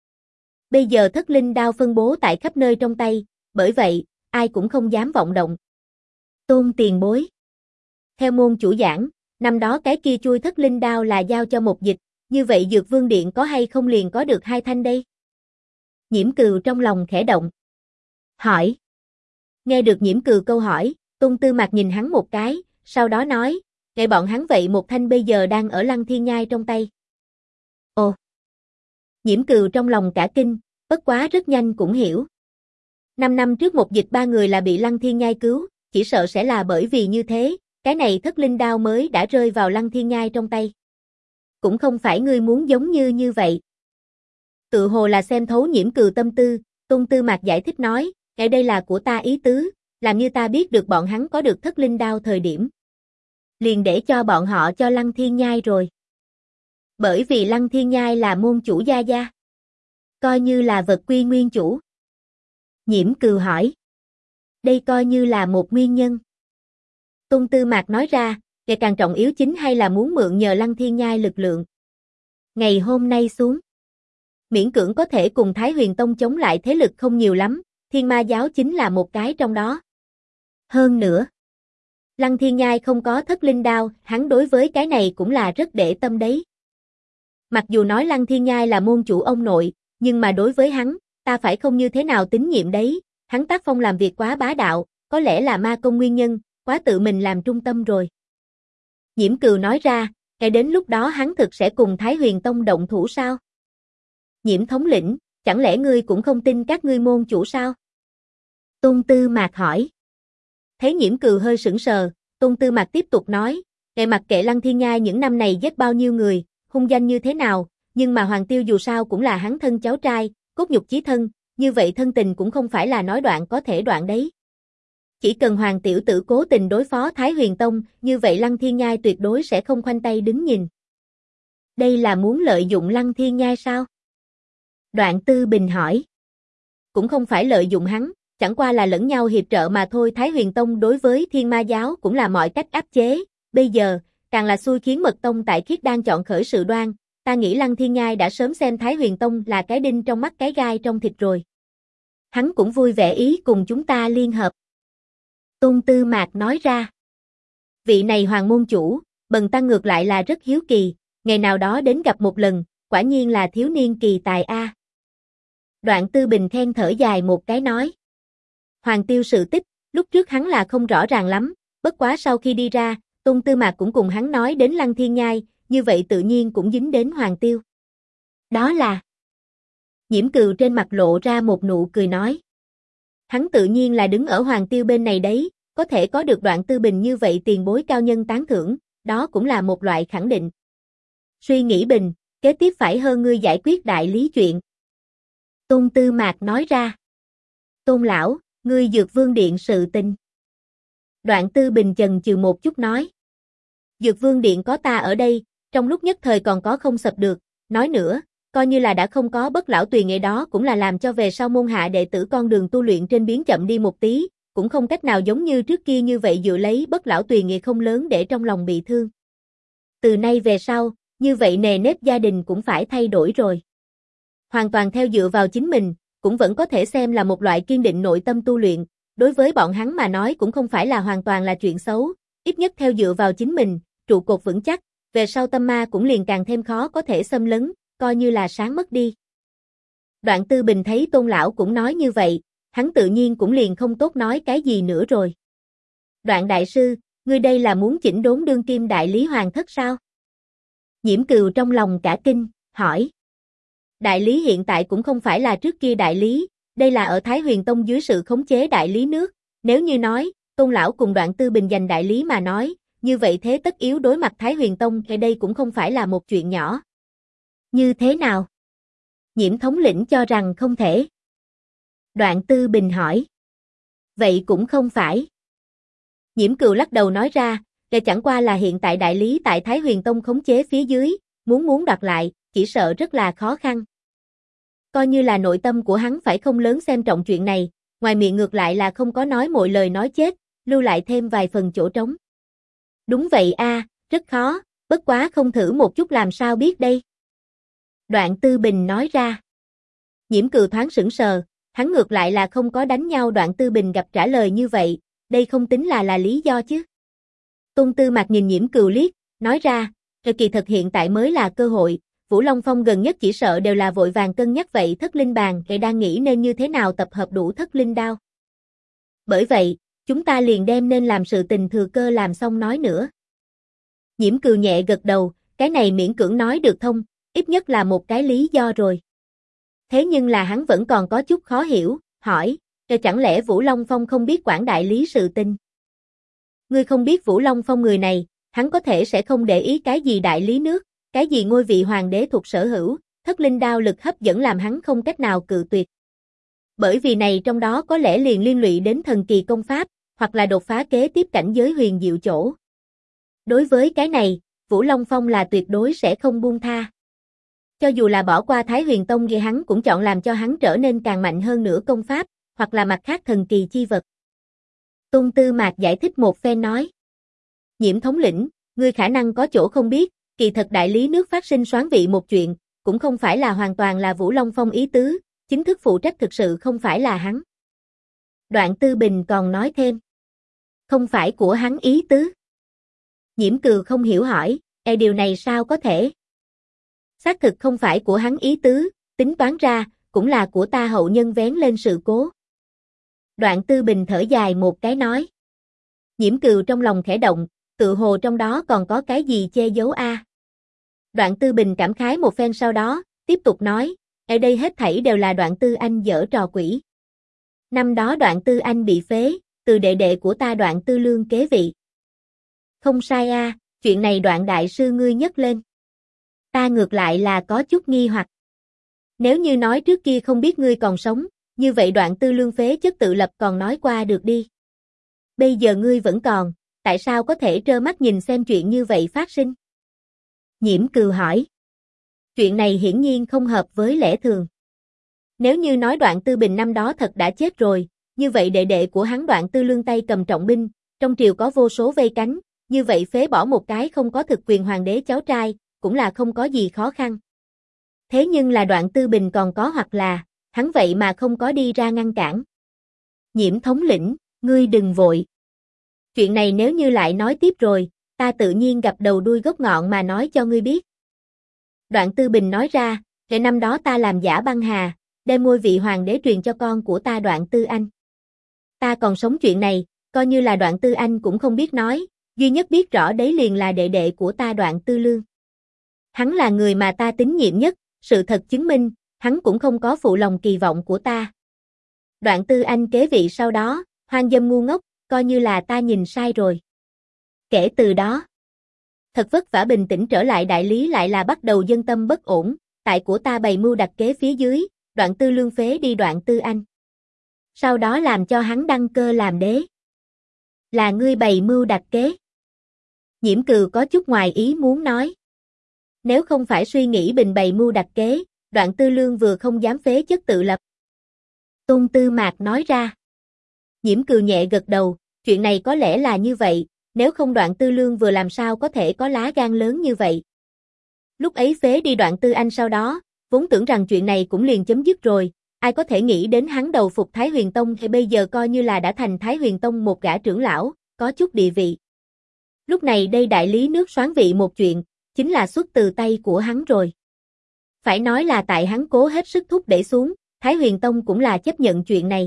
Bây giờ Thất Linh Đao phân bố tại khắp nơi trong tay, bởi vậy, ai cũng không dám vọng động. Tôn tiền bối. Theo môn chủ giảng, năm đó cái kia chui Thất Linh Đao là giao cho một dịch, như vậy Dược Vương Điện có hay không liền có được 2 thanh đây? Nhiễm Cừ trong lòng khẽ động. Hỏi. Nghe được Nhiễm Cừ câu hỏi, Tôn Tư Mạc nhìn hắn một cái, sau đó nói, ngay bọn hắn vậy một thanh bây giờ đang ở Lăng Thiên Nhai trong tay. Ồ. Nhiễm Cừ trong lòng cả kinh, bất quá rất nhanh cũng hiểu. 5 năm trước một dịch 3 người là bị Lăng Thiên Nhai cứu, chỉ sợ sẽ là bởi vì như thế, cái này Thất Linh Đao mới đã rơi vào Lăng Thiên Nhai trong tay. Cũng không phải ngươi muốn giống như vậy. Tự hồ là xem thấu Nhiễm Cừ tâm tư, Tôn Tư Mạc giải thích nói, ngay đây là của ta ý tứ, làm như ta biết được bọn hắn có được Thất Linh Đao thời điểm. Liền để cho bọn họ cho Lăng Thiên Nhai rồi. Bởi vì Lăng Thiên Nhai là môn chủ gia gia. Coi như là vật quy nguyên chủ. Nhiễm Cừ hỏi. Đây coi như là một nguyên nhân. Tôn Tư Mạc nói ra, ngày càng trọng yếu chính hay là muốn mượn nhờ Lăng Thiên Nhai lực lượng. Ngày hôm nay xuống. Miễn cưỡng có thể cùng Thái Huyền Tông chống lại thế lực không nhiều lắm, Thiên Ma Giáo chính là một cái trong đó. Hơn nữa. Lăng Thiên Nhai không có Thất Linh Đao, hắn đối với cái này cũng là rất để tâm đấy. Mặc dù nói Lăng Thiên Nhai là môn chủ ông nội, nhưng mà đối với hắn, ta phải không như thế nào tín nhiệm đấy, hắn tác phong làm việc quá bá đạo, có lẽ là ma công nguyên nhân, quá tự mình làm trung tâm rồi. Nhiễm Cừ nói ra, ngay đến lúc đó hắn thực sẽ cùng Thái Huyền Tông động thủ sao? Nhiễm thống lĩnh, chẳng lẽ ngươi cũng không tin các ngươi môn chủ sao? Tôn Tư Mạc hỏi. Thấy Nhiễm Cừ hơi sững sờ, Tôn Tư Mạc tiếp tục nói, ngày mặc kệ Lăng Thiên Nhai những năm này giết bao nhiêu người, hung danh như thế nào, nhưng mà Hoàng Tiêu dù sao cũng là hắn thân cháu trai, cốt nhục chí thân, như vậy thân tình cũng không phải là nói đoạn có thể đoạn đấy. Chỉ cần Hoàng tiểu tử cố tình đối phó Thái Huyền Tông, như vậy Lăng Thiên Nhai tuyệt đối sẽ không khoanh tay đứng nhìn. Đây là muốn lợi dụng Lăng Thiên Nhai sao? Đoạn Tư Bình hỏi. Cũng không phải lợi dụng hắn, chẳng qua là lẫn nhau hiệp trợ mà thôi. Thái Huyền Tông đối với Thiên Ma Giáo cũng là mọi cách áp chế, bây giờ, càng là xui khiến Mật Tông tại Khiết Đan chọn khởi sự đoan, ta nghĩ Lăng Thiên Nhai đã sớm xem Thái Huyền Tông là cái đinh trong mắt cái gai trong thịt rồi. Hắn cũng vui vẻ ý cùng chúng ta liên hợp. Tôn Tư Mạc nói ra. Vị này Hoàng môn chủ, bần tăng ngược lại là rất hiếu kỳ, ngày nào đó đến gặp một lần, quả nhiên là thiếu niên kỳ tài a. Đoạn Tư Bình khen thở dài một cái nói. Hoàng Tiêu sự tích, lúc trước hắn là không rõ ràng lắm, bất quá sau khi đi ra, Tôn Tư Mạc cũng cùng hắn nói đến Lăng Thiên Nhai, như vậy tự nhiên cũng dính đến Hoàng Tiêu. Đó là. Nhiễm Cừ trên mặt lộ ra một nụ cười nói. Hắn tự nhiên là đứng ở Hoàng Tiêu bên này đấy, có thể có được Đoạn Tư Bình như vậy tiền bối cao nhân tán thưởng, đó cũng là một loại khẳng định. Suy nghĩ bình, kế tiếp phải hơn ngươi giải quyết đại lý chuyện. Tôn Tư Mạc nói ra. Tôn lão, ngươi Dược Vương Điện sự tình. Đoạn Tư Bình chần chừ một chút nói. Dược Vương Điện có ta ở đây, trong lúc nhất thời còn có không sập được, nói nữa, coi như là đã không có Bất Lão Tùy Nghệ đó cũng là làm cho về sau môn hạ đệ tử con đường tu luyện trên biến chậm đi một tí, cũng không cách nào giống như trước kia như vậy dựa lấy Bất Lão Tùy Nghệ không lớn để trong lòng bị thương. Từ nay về sau, như vậy nề nếp gia đình cũng phải thay đổi rồi. Hoàn toàn theo dựa vào chính mình, cũng vẫn có thể xem là một loại kiên định nội tâm tu luyện, đối với bọn hắn mà nói cũng không phải là hoàn toàn là chuyện xấu, ít nhất theo dựa vào chính mình, trụ cột vững chắc, về sau tâm ma cũng liền càng thêm khó có thể xâm lấn, coi như là sáng mất đi. Đoạn Tư Bình thấy Tôn lão cũng nói như vậy, hắn tự nhiên cũng liền không tốt nói cái gì nữa rồi. Đoạn đại sư, ngươi đây là muốn chỉnh đốn đương kim đại lý hoàng thất sao? Nhiễm Cừ trong lòng cả kinh, hỏi. Đại lý hiện tại cũng không phải là trước kia đại lý, đây là ở Thái Huyền Tông dưới sự khống chế đại lý nước, nếu như nói, Tôn lão cùng Đoạn Tư Bình giành đại lý mà nói, như vậy thế tất yếu đối mặt Thái Huyền Tông, thì đây cũng không phải là một chuyện nhỏ. Như thế nào? Nhiễm thống lĩnh cho rằng không thể. Đoạn Tư Bình hỏi. Vậy cũng không phải. Nhiễm Cừu lắc đầu nói ra, để chẳng qua là hiện tại đại lý tại Thái Huyền Tông khống chế phía dưới, muốn đoạt lại, chỉ sợ rất là khó khăn. Coi như là nội tâm của hắn phải không lớn xem trọng chuyện này, ngoài miệng ngược lại là không có nói mọi lời nói chết, lưu lại thêm vài phần chỗ trống. Đúng vậy a, rất khó, bất quá không thử một chút làm sao biết đây. Đoạn Tư Bình nói ra. Nhiễm Cừu thoáng sững sờ, hắn ngược lại là không có đánh nhau. Đoạn Tư Bình gặp trả lời như vậy, đây không tính là lý do chứ. Tôn Tư Mạc nhìn Nhiễm Cừu liếc, nói ra, kỳ thật hiện tại mới là cơ hội, Vũ Long Phong gần nhất chỉ sợ đều là vội vàng cân nhắc vậy thất linh bàn, kẻ đang nghĩ nên như thế nào tập hợp đủ thất linh đao. Bởi vậy, chúng ta liền đem nên làm sự tình thừa cơ làm xong nói nữa. Nhiễm Cừu nhẹ gật đầu, cái này miễn cưỡng nói được thông, ít nhất là một cái lý do rồi. Thế nhưng là hắn vẫn còn có chút khó hiểu, hỏi, chẳng lẽ Vũ Long Phong không biết quản đại lý sự tình? Ngươi không biết Vũ Long Phong người này, hắn có thể sẽ không để ý cái gì đại lý nước, cái gì ngôi vị hoàng đế thuộc sở hữu, thất linh đao lực hấp dẫn làm hắn không cách nào cự tuyệt. Bởi vì này trong đó có lẽ liền liên lụy đến thần kỳ công pháp, hoặc là đột phá kế tiếp cảnh giới huyền diệu chỗ. Đối với cái này, Vũ Long Phong là tuyệt đối sẽ không buông tha. Cho dù là bỏ qua Thái Huyền Tông thì hắn cũng chọn làm cho hắn trở nên càng mạnh hơn nữa công pháp, hoặc là mặt khác thần kỳ chi vật. Tôn Tư Mạc giải thích một phen nói. Nhiễm thống lĩnh, ngươi khả năng có chỗ không biết, kỳ thật đại lý nước phát sinh soán vị một chuyện, cũng không phải là hoàn toàn là Vũ Long Phong ý tứ, chính thức phụ trách thực sự không phải là hắn. Đoạn Tư Bình còn nói thêm. Không phải của hắn ý tứ. Nhiễm Cừu không hiểu hỏi, điều này sao có thể? Xác thực không phải của hắn ý tứ, tính toán ra, cũng là của ta hậu nhân vén lên sự cố. Đoạn Tư Bình thở dài một cái nói. Nhiễm Cừu trong lòng khẽ động, tự hồ trong đó còn có cái gì che giấu a. Đoạn Tư Bình cảm khái một phen sau đó, tiếp tục nói, ở đây hết thảy đều là Đoạn Tư Anh giở trò quỷ. Năm đó Đoạn Tư Anh bị phế, từ đệ đệ của ta Đoạn Tư Lương kế vị. Không sai a, chuyện này Đoạn đại sư ngươi nhấc lên. Ta ngược lại là có chút nghi hoặc. Nếu như nói trước kia không biết ngươi còn sống, như vậy Đoạn Tư Lương phế chất tự lập còn nói qua được đi. Bây giờ ngươi vẫn còn, tại sao có thể trơ mắt nhìn xem chuyện như vậy phát sinh? Nhiễm Cừu hỏi. Chuyện này hiển nhiên không hợp với lẽ thường. Nếu như nói Đoạn Tư Bình năm đó thật đã chết rồi, như vậy đệ đệ của hắn Đoạn Tư Lương tay cầm trọng binh, trong triều có vô số vây cánh, như vậy phế bỏ một cái không có thực quyền hoàng đế cháu trai, cũng là không có gì khó khăn. Thế nhưng là Đoạn Tư Bình còn có hoặc là, hắn vậy mà không có đi ra ngăn cản. Nhiễm thống lĩnh, ngươi đừng vội. Chuyện này nếu như lại nói tiếp rồi, ta tự nhiên gặp đầu đuôi gốc ngọn mà nói cho ngươi biết. Đoạn Tư Bình nói ra, để năm đó ta làm giả băng hà, đem ngôi vị hoàng đế truyền cho con của ta Đoạn Tư Anh. Ta còn sống chuyện này, coi như là Đoạn Tư Anh cũng không biết nói, duy nhất biết rõ đấy liền là đệ đệ của ta Đoạn Tư Lương. Hắn là người mà ta tín nhiệm nhất, sự thật chứng minh, hắn cũng không có phụ lòng kỳ vọng của ta. Đoạn Tư Anh kế vị sau đó, hoang dâm ngu ngốc, coi như là ta nhìn sai rồi. Kể từ đó, thật vất vả bình tĩnh trở lại đại lý lại là bắt đầu dân tâm bất ổn, tại của ta bày mưu đặt kế phía dưới, Đoạn Tư Lương phế đi Đoạn Tư Anh. Sau đó làm cho hắn đăng cơ làm đế. Là ngươi bày mưu đặt kế. Nhiễm Cừu có chút ngoài ý muốn nói. Nếu không phải suy nghĩ bình bày mưu đặt kế, Đoạn Tư Lương vừa không dám phế chất tự lập. Tôn Tư Mạc nói ra. Nhiễm Cừu nhẹ gật đầu, chuyện này có lẽ là như vậy, nếu không Đoạn Tư Lương vừa làm sao có thể có lá gan lớn như vậy. Lúc ấy phế đi Đoạn Tư Anh sau đó, vốn tưởng rằng chuyện này cũng liền chấm dứt rồi, ai có thể nghĩ đến hắn đầu phục Thái Huyền Tông thì bây giờ coi như là đã thành Thái Huyền Tông một gã trưởng lão, có chút địa vị. Lúc này đây đại lý nước soán vị một chuyện, chính là xuất từ tay của hắn rồi. Phải nói là tại hắn cố hết sức thúc đẩy xuống, Thái Huyền Tông cũng là chấp nhận chuyện này.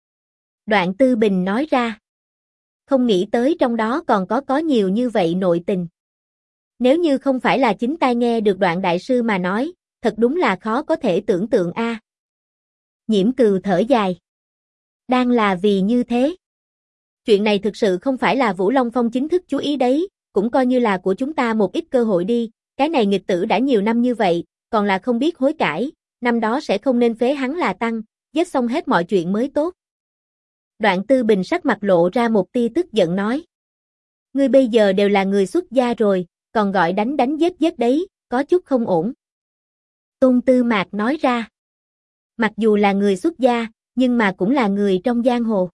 Đoạn Tư Bình nói ra. Không nghĩ tới trong đó còn có nhiều như vậy nội tình. Nếu như không phải là chính tai nghe được Đoạn đại sư mà nói, thật đúng là khó có thể tưởng tượng a. Nhiễm Cừu thở dài. Đang là vì như thế. Chuyện này thực sự không phải là Vũ Long Phong chính thức chú ý đấy, cũng coi như là của chúng ta một ít cơ hội đi, cái này nghịch tử đã nhiều năm như vậy, còn là không biết hối cải, năm đó sẽ không nên phế hắn là tăng, giết xong hết mọi chuyện mới tốt. Đoạn Tư Bình sắc mặt lộ ra một tia tức giận nói. Ngươi bây giờ đều là người xuất gia rồi, còn gọi đánh đánh giết giết đấy, có chút không ổn. Tôn Tư Mạc nói ra. Mặc dù là người xuất gia, nhưng mà cũng là người trong giang hồ.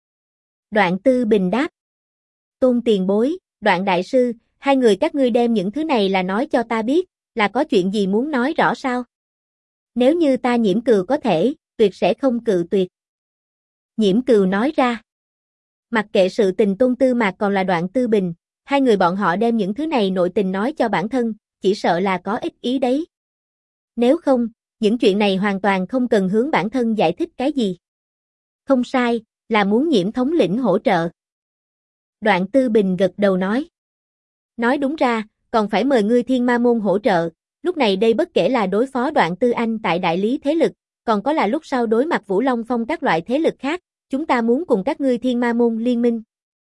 Đoạn Tư Bình đáp. Tôn tiền bối, Đoạn đại sư, hai người các ngươi đem những thứ này là nói cho ta biết, là có chuyện gì muốn nói rõ sao? Nếu như ta Nhiễm Cừu có thể, tuyệt sẽ không cự tuyệt. Nhiễm Cừu nói ra. Mặc kệ sự tình Tôn Tư Mạc còn là Đoạn Tư Bình, hai người bọn họ đem những thứ này nội tình nói cho bản thân, chỉ sợ là có ích ý đấy. Nếu không, những chuyện này hoàn toàn không cần hướng bản thân giải thích cái gì. Không sai, là muốn Nhiễm thống lĩnh hỗ trợ. Đoạn Tư Bình gật đầu nói. Nói đúng ra, còn phải mời ngươi Thiên Ma Môn hỗ trợ, lúc này đây bất kể là đối phó Đoạn Tư Anh tại đại lý thế lực, còn có là lúc sau đối mặt Vũ Long Phong các loại thế lực khác, chúng ta muốn cùng các ngươi Thiên Ma Môn liên minh.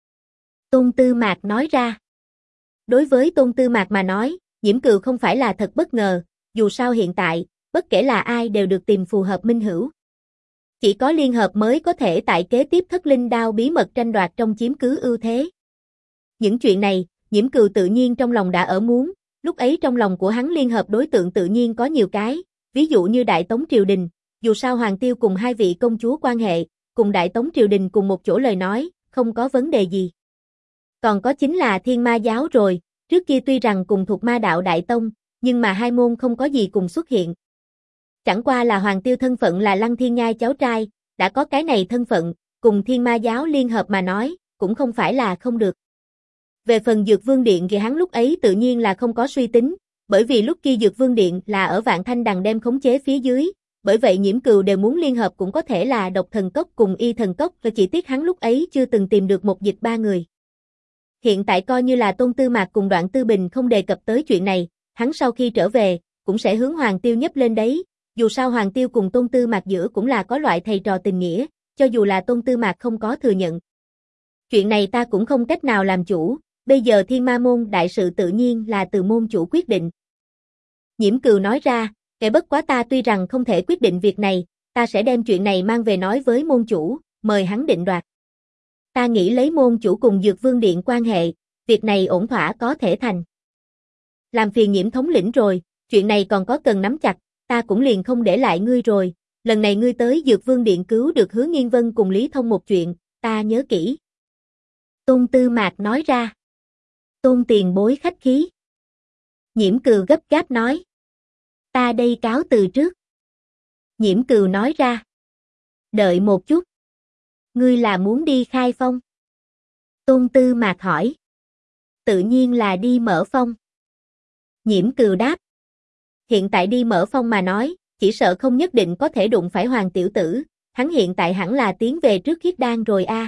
Tôn Tư Mạc nói ra. Đối với Tôn Tư Mạc mà nói, Nhiễm Cừu không phải là thật bất ngờ, dù sao hiện tại, bất kể là ai đều được tìm phù hợp minh hữu. Chỉ có liên hợp mới có thể tại kế tiếp Thất Linh Đao bí mật tranh đoạt trong chiếm cứ ưu thế. Những chuyện này, Nhiễm Cừu tự nhiên trong lòng đã ở muốn, lúc ấy trong lòng của hắn liên hợp đối tượng tự nhiên có nhiều cái, ví dụ như Đại Tống Triều Đình, dù sao Hoàng Tiêu cùng hai vị công chúa quan hệ, cùng Đại Tống Triều Đình cùng một chỗ lời nói, không có vấn đề gì. Còn có chính là Thiên Ma Giáo rồi, trước kia tuy rằng cùng thuộc Ma Đạo Đại Tông, nhưng mà hai môn không có gì cùng xuất hiện. Chẳng qua là Hoàng Tiêu thân phận là Lăng Thiên Nhai cháu trai, đã có cái này thân phận, cùng Thiên Ma Giáo liên hợp mà nói, cũng không phải là không được. Về phần Dược Vương Điện thì hắn lúc ấy tự nhiên là không có suy tính, bởi vì lúc kia Dược Vương Điện là ở Vạn Thanh Đằng đem khống chế phía dưới, bởi vậy Nhiễm Cừu đều muốn liên hợp cũng có thể là Độc Thần Cốc cùng Y Thần Cốc, và chỉ tiếc hắn lúc ấy chưa từng tìm được một dịch ba người. Hiện tại coi như là Tôn Tư Mạc cùng Đoạn Tư Bình không đề cập tới chuyện này, hắn sau khi trở về, cũng sẽ hướng Hoàng Tiêu nhấp lên đấy, dù sao Hoàng Tiêu cùng Tôn Tư Mạc giữa cũng là có loại thầy trò tình nghĩa, cho dù là Tôn Tư Mạc không có thừa nhận. Chuyện này ta cũng không cách nào làm chủ, bây giờ Thiên Ma Môn đại sự tự nhiên là từ môn chủ quyết định. Nhiễm Cừu nói ra, kẻ bất quá ta tuy rằng không thể quyết định việc này, ta sẽ đem chuyện này mang về nói với môn chủ, mời hắn định đoạt. Ta nghĩ lấy môn chủ cùng Dược Vương Điện quan hệ, việc này ổn thỏa có thể thành. Làm phiền Nhiễm thống lĩnh rồi, chuyện này còn có cần nắm chặt, ta cũng liền không để lại ngươi rồi, lần này ngươi tới Dược Vương Điện cứu được Hứa Nghiên Vân cùng Lý Thông một chuyện, ta nhớ kỹ. Tôn Tư Mạc nói ra. Tôn tiền bối khách khí. Nhiễm Cừu gấp gáp nói. Ta đây cáo từ trước. Nhiễm Cừu nói ra. Đợi một chút. Ngươi là muốn đi khai phong? Tôn Tư Mạc hỏi. Tự nhiên là đi mở phong. Nhiễm Cừu đáp. Hiện tại đi mở phong mà nói, chỉ sợ không nhất định có thể đụng phải Hoàng tiểu tử, hắn hiện tại hẳn là tiến về trước Khiết Đan rồi a.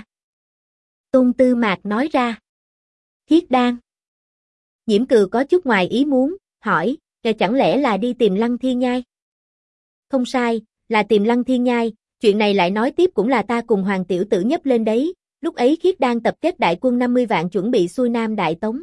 Tôn Tư Mạc nói ra. Khiết Đan. Nhiễm Cừu có chút ngoài ý muốn, hỏi, chẳng lẽ là đi tìm Lăng Thiên Nhai? Không sai, là tìm Lăng Thiên Nhai, chuyện này lại nói tiếp cũng là ta cùng Hoàng tiểu tử nhấp lên đấy, lúc ấy Khiết Đan tập kết đại quân 50 vạn chuẩn bị xuôi Nam Đại Tống.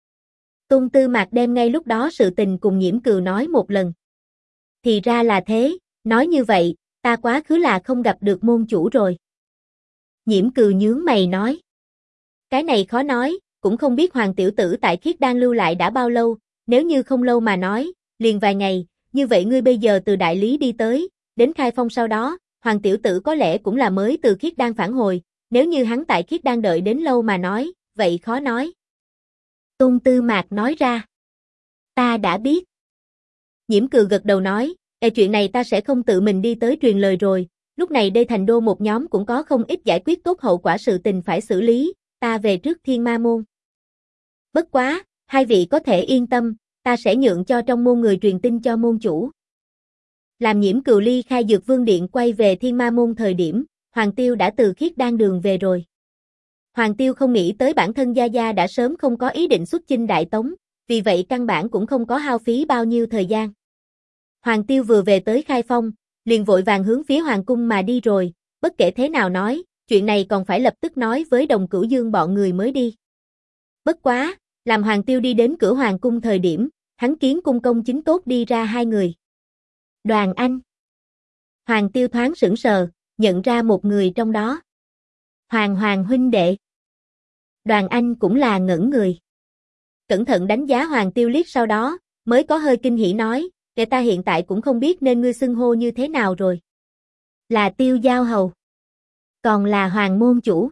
Tôn Tư Mạc đem ngay lúc đó sự tình cùng Nhiễm Cừu nói một lần. Thì ra là thế, nói như vậy, ta quá khứ là không gặp được môn chủ rồi. Nhiễm Cừu nhướng mày nói. Cái này khó nói, cũng không biết Hoàng tiểu tử tại Khiết Đan lưu lại đã bao lâu, nếu như không lâu mà nói, liền vài ngày, như vậy ngươi bây giờ từ đại lý đi tới, đến khai phong sau đó, Hoàng tiểu tử có lẽ cũng là mới từ Khiết Đan phản hồi, nếu như hắn tại Khiết Đan đợi đến lâu mà nói, vậy khó nói. Tôn Tư Mạc nói ra. Ta đã biết. Nhiễm Cừu gật đầu nói, chuyện này ta sẽ không tự mình đi tới truyền lời rồi, lúc này đây thành đô một nhóm cũng có không ít giải quyết tốt hậu quả sự tình phải xử lý, ta về trước Thiên Ma Môn. Bất quá, hai vị có thể yên tâm, ta sẽ nhượng cho trong môn người truyền tin cho môn chủ. Làm Nhiễm Cừu ly khai Dược Vương Điện quay về Thiên Ma Môn thời điểm, Hoàng Tiêu đã từ Khiết Đan đường về rồi. Hoàng Tiêu không nghĩ tới bản thân Gia Gia đã sớm không có ý định xuất chinh Đại Tống, vì vậy căn bản cũng không có hao phí bao nhiêu thời gian. Hoàng Tiêu vừa về tới khai phong, liền vội vàng hướng phía Hoàng cung mà đi rồi, bất kể thế nào nói, chuyện này còn phải lập tức nói với Đồng Cửu Dương bọn người mới đi. Bất quá, làm Hoàng Tiêu đi đến cửa hoàng cung thời điểm, hắn kiến cung công chính tốt đi ra hai người. Đoàn Anh. Hoàng Tiêu thoáng sững sờ, nhận ra một người trong đó. Hoàng huynh đệ. Đoàn Anh cũng là ngẩn người. Cẩn thận đánh giá Hoàng Tiêu liếc sau đó, mới có hơi kinh hỉ nói, kẻ ta hiện tại cũng không biết nên ngươi xưng hô như thế nào rồi. Là Tiêu Giao Hầu. Còn là Hoàng môn chủ.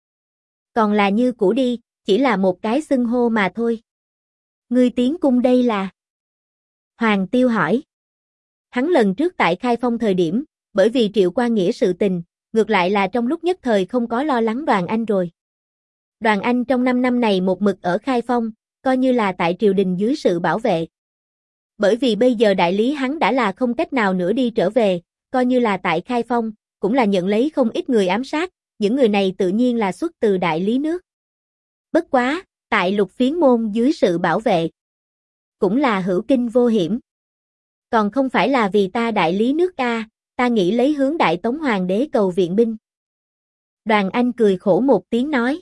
Còn là như cũ đi, chỉ là một cái xưng hô mà thôi. Ngươi tiến cung đây là? Hoàng Tiêu hỏi. Hắn lần trước tại Khai Phong thời điểm, bởi vì Triệu Quan Nghĩa sự tình, ngược lại là trong lúc nhất thời không có lo lắng Đoàn Anh rồi. Đoàn Anh trong 5 năm này một mực ở Khai Phong, coi như là tại triều đình dưới sự bảo vệ. Bởi vì bây giờ đại lý hắn đã là không cách nào nữa đi trở về, coi như là tại Khai Phong, cũng là nhận lấy không ít người ám sát, những người này tự nhiên là xuất từ đại lý nước. Bất quá, tại Lục Phiến môn dưới sự bảo vệ, cũng là hữu kinh vô hiểm. Còn không phải là vì ta đại lý nước a, ta nghĩ lấy hướng Đại Tống Hoàng đế cầu viện binh. Đoàn Anh cười khổ một tiếng nói.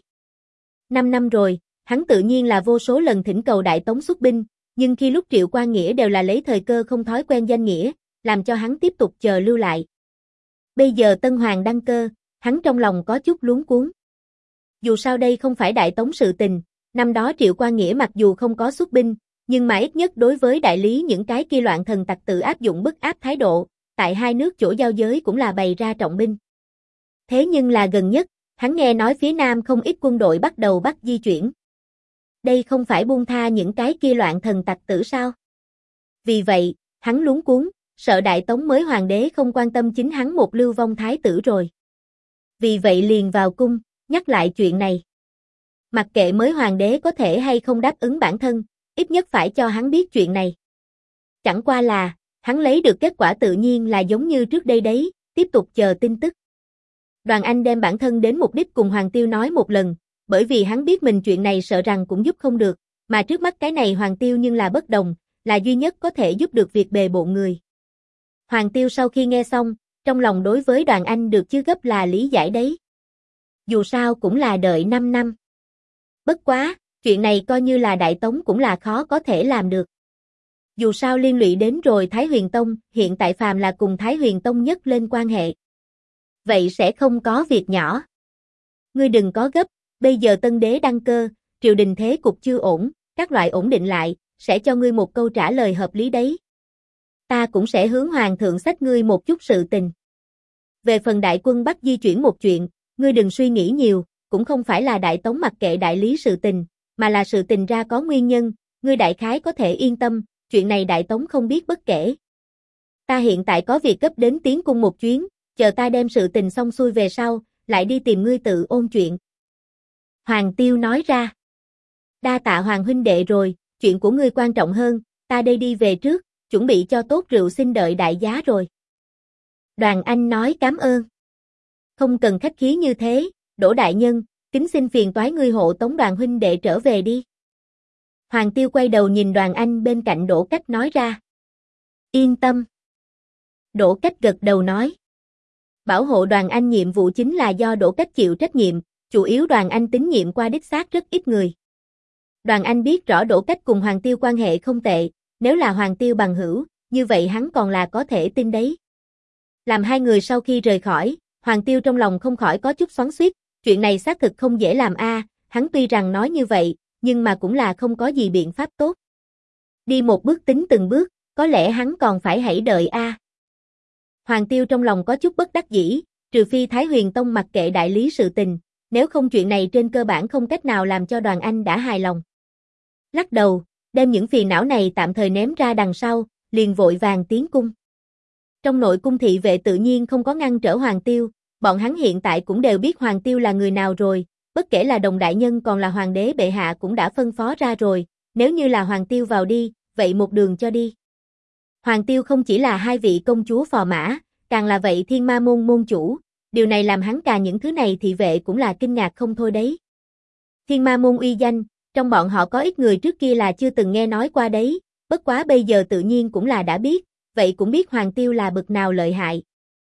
5 năm rồi, hắn tự nhiên là vô số lần thỉnh cầu Đại Tống xuất binh, nhưng khi lúc Triệu Quan Nghĩa đều là lấy thời cơ không thói quen danh nghĩa, làm cho hắn tiếp tục chờ lưu lại. Bây giờ Tân Hoàng đăng cơ, hắn trong lòng có chút luống cuống. Dù sao đây không phải Đại Tống sự tình, năm đó Triệu Quan Nghĩa mặc dù không có xuất binh, nhưng mà ít nhất đối với đại lý những cái kia loạn thần tặc tử áp dụng bức áp thái độ, tại hai nước chỗ giao giới cũng là bày ra trọng binh. Thế nhưng là gần nhất, hắn nghe nói phía Nam không ít quân đội bắt đầu bắt di chuyển. Đây không phải buông tha những cái kia loạn thần tặc tử sao? Vì vậy, hắn luống cuống, sợ Đại Tống mới hoàng đế không quan tâm chính hắn một lưu vong thái tử rồi. Vì vậy liền vào cung, nhắc lại chuyện này. Mặc kệ mới hoàng đế có thể hay không đáp ứng bản thân, ít nhất phải cho hắn biết chuyện này. Chẳng qua là, hắn lấy được kết quả tự nhiên là giống như trước đây đấy, tiếp tục chờ tin tức. Đoàn Anh đem bản thân đến mục đích cùng Hoàng Tiêu nói một lần, bởi vì hắn biết mình chuyện này sợ rằng cũng giúp không được, mà trước mắt cái này Hoàng Tiêu nhưng là bất đồng, là duy nhất có thể giúp được việc bề bộn người. Hoàng Tiêu sau khi nghe xong, trong lòng đối với Đoàn Anh được chứ gấp là lý giải đấy. Dù sao cũng là đợi 5 năm. Bất quá, chuyện này coi như là Đại Tống cũng là khó có thể làm được. Dù sao liên lụy đến rồi Thái Huyền Tông, hiện tại phàm là cùng Thái Huyền Tông nhất lên quan hệ. Vậy sẽ không có việc nhỏ. Ngươi đừng có gấp, bây giờ tân đế đăng cơ, triều đình thế cục chưa ổn, các loại ổn định lại, sẽ cho ngươi một câu trả lời hợp lý đấy. Ta cũng sẽ hướng hoàng thượng xách ngươi một chút sự tình. Về phần đại quân bắt di chuyển một chuyện, ngươi đừng suy nghĩ nhiều, cũng không phải là Đại Tống mặc kệ đại lý sự tình, mà là sự tình ra có nguyên nhân, ngươi đại khái có thể yên tâm, chuyện này Đại Tống không biết bất kể. Ta hiện tại có việc gấp đến tiến cung một chuyến, chờ ta đem sự tình xong xuôi về sau, lại đi tìm ngươi tự ôn chuyện. Hoàng Tiêu nói ra. Đa tạ Hoàng huynh đệ rồi, chuyện của ngươi quan trọng hơn, ta đây đi về trước, chuẩn bị cho tốt rượu xin đợi đại giá rồi. Đoàn Anh nói cảm ơn. Không cần khách khí như thế, Đỗ đại nhân, kính xin phiền toái ngươi hộ tống Đoàn huynh đệ trở về đi. Hoàng Tiêu quay đầu nhìn Đoàn Anh bên cạnh Đỗ Cách nói ra. Yên tâm. Đỗ Cách gật đầu nói. Bảo hộ Đoàn Anh nhiệm vụ chính là do Đỗ Cách chịu trách nhiệm, chủ yếu Đoàn Anh tín nhiệm qua đích xác rất ít người. Đoàn Anh biết rõ Đỗ Cách cùng Hoàng Tiêu quan hệ không tệ, nếu là Hoàng Tiêu bằng hữu, như vậy hắn còn là có thể tin đấy. Làm hai người sau khi rời khỏi, Hoàng Tiêu trong lòng không khỏi có chút xoắn xuýt, chuyện này xác thực không dễ làm a, hắn tuy rằng nói như vậy, nhưng mà cũng là không có gì biện pháp tốt. Đi một bước tính từng bước, có lẽ hắn còn phải hãy đợi a. Hoàng Tiêu trong lòng có chút bất đắc dĩ, trừ phi Thái Huyền Tông mặc kệ đại lý sự tình, nếu không chuyện này trên cơ bản không cách nào làm cho Đoàn Anh đã hài lòng. Lắc đầu, đem những phiền não này tạm thời ném ra đằng sau, liền vội vàng tiến cung. Trong nội cung thị vệ tự nhiên không có ngăn trở Hoàng Tiêu, bọn hắn hiện tại cũng đều biết Hoàng Tiêu là người nào rồi, bất kể là Đồng đại nhân còn là Hoàng đế bệ hạ cũng đã phân phó ra rồi, nếu như là Hoàng Tiêu vào đi, vậy một đường cho đi. Hoàng Tiêu không chỉ là hai vị công chúa phò mã, càng là vậy Thiên Ma môn môn chủ, điều này làm hắn càng những thứ này thị vệ cũng là kinh ngạc không thôi đấy. Thiên Ma môn uy danh, trong bọn họ có ít người trước kia là chưa từng nghe nói qua đấy, bất quá bây giờ tự nhiên cũng là đã biết, vậy cũng biết Hoàng Tiêu là bực nào lợi hại.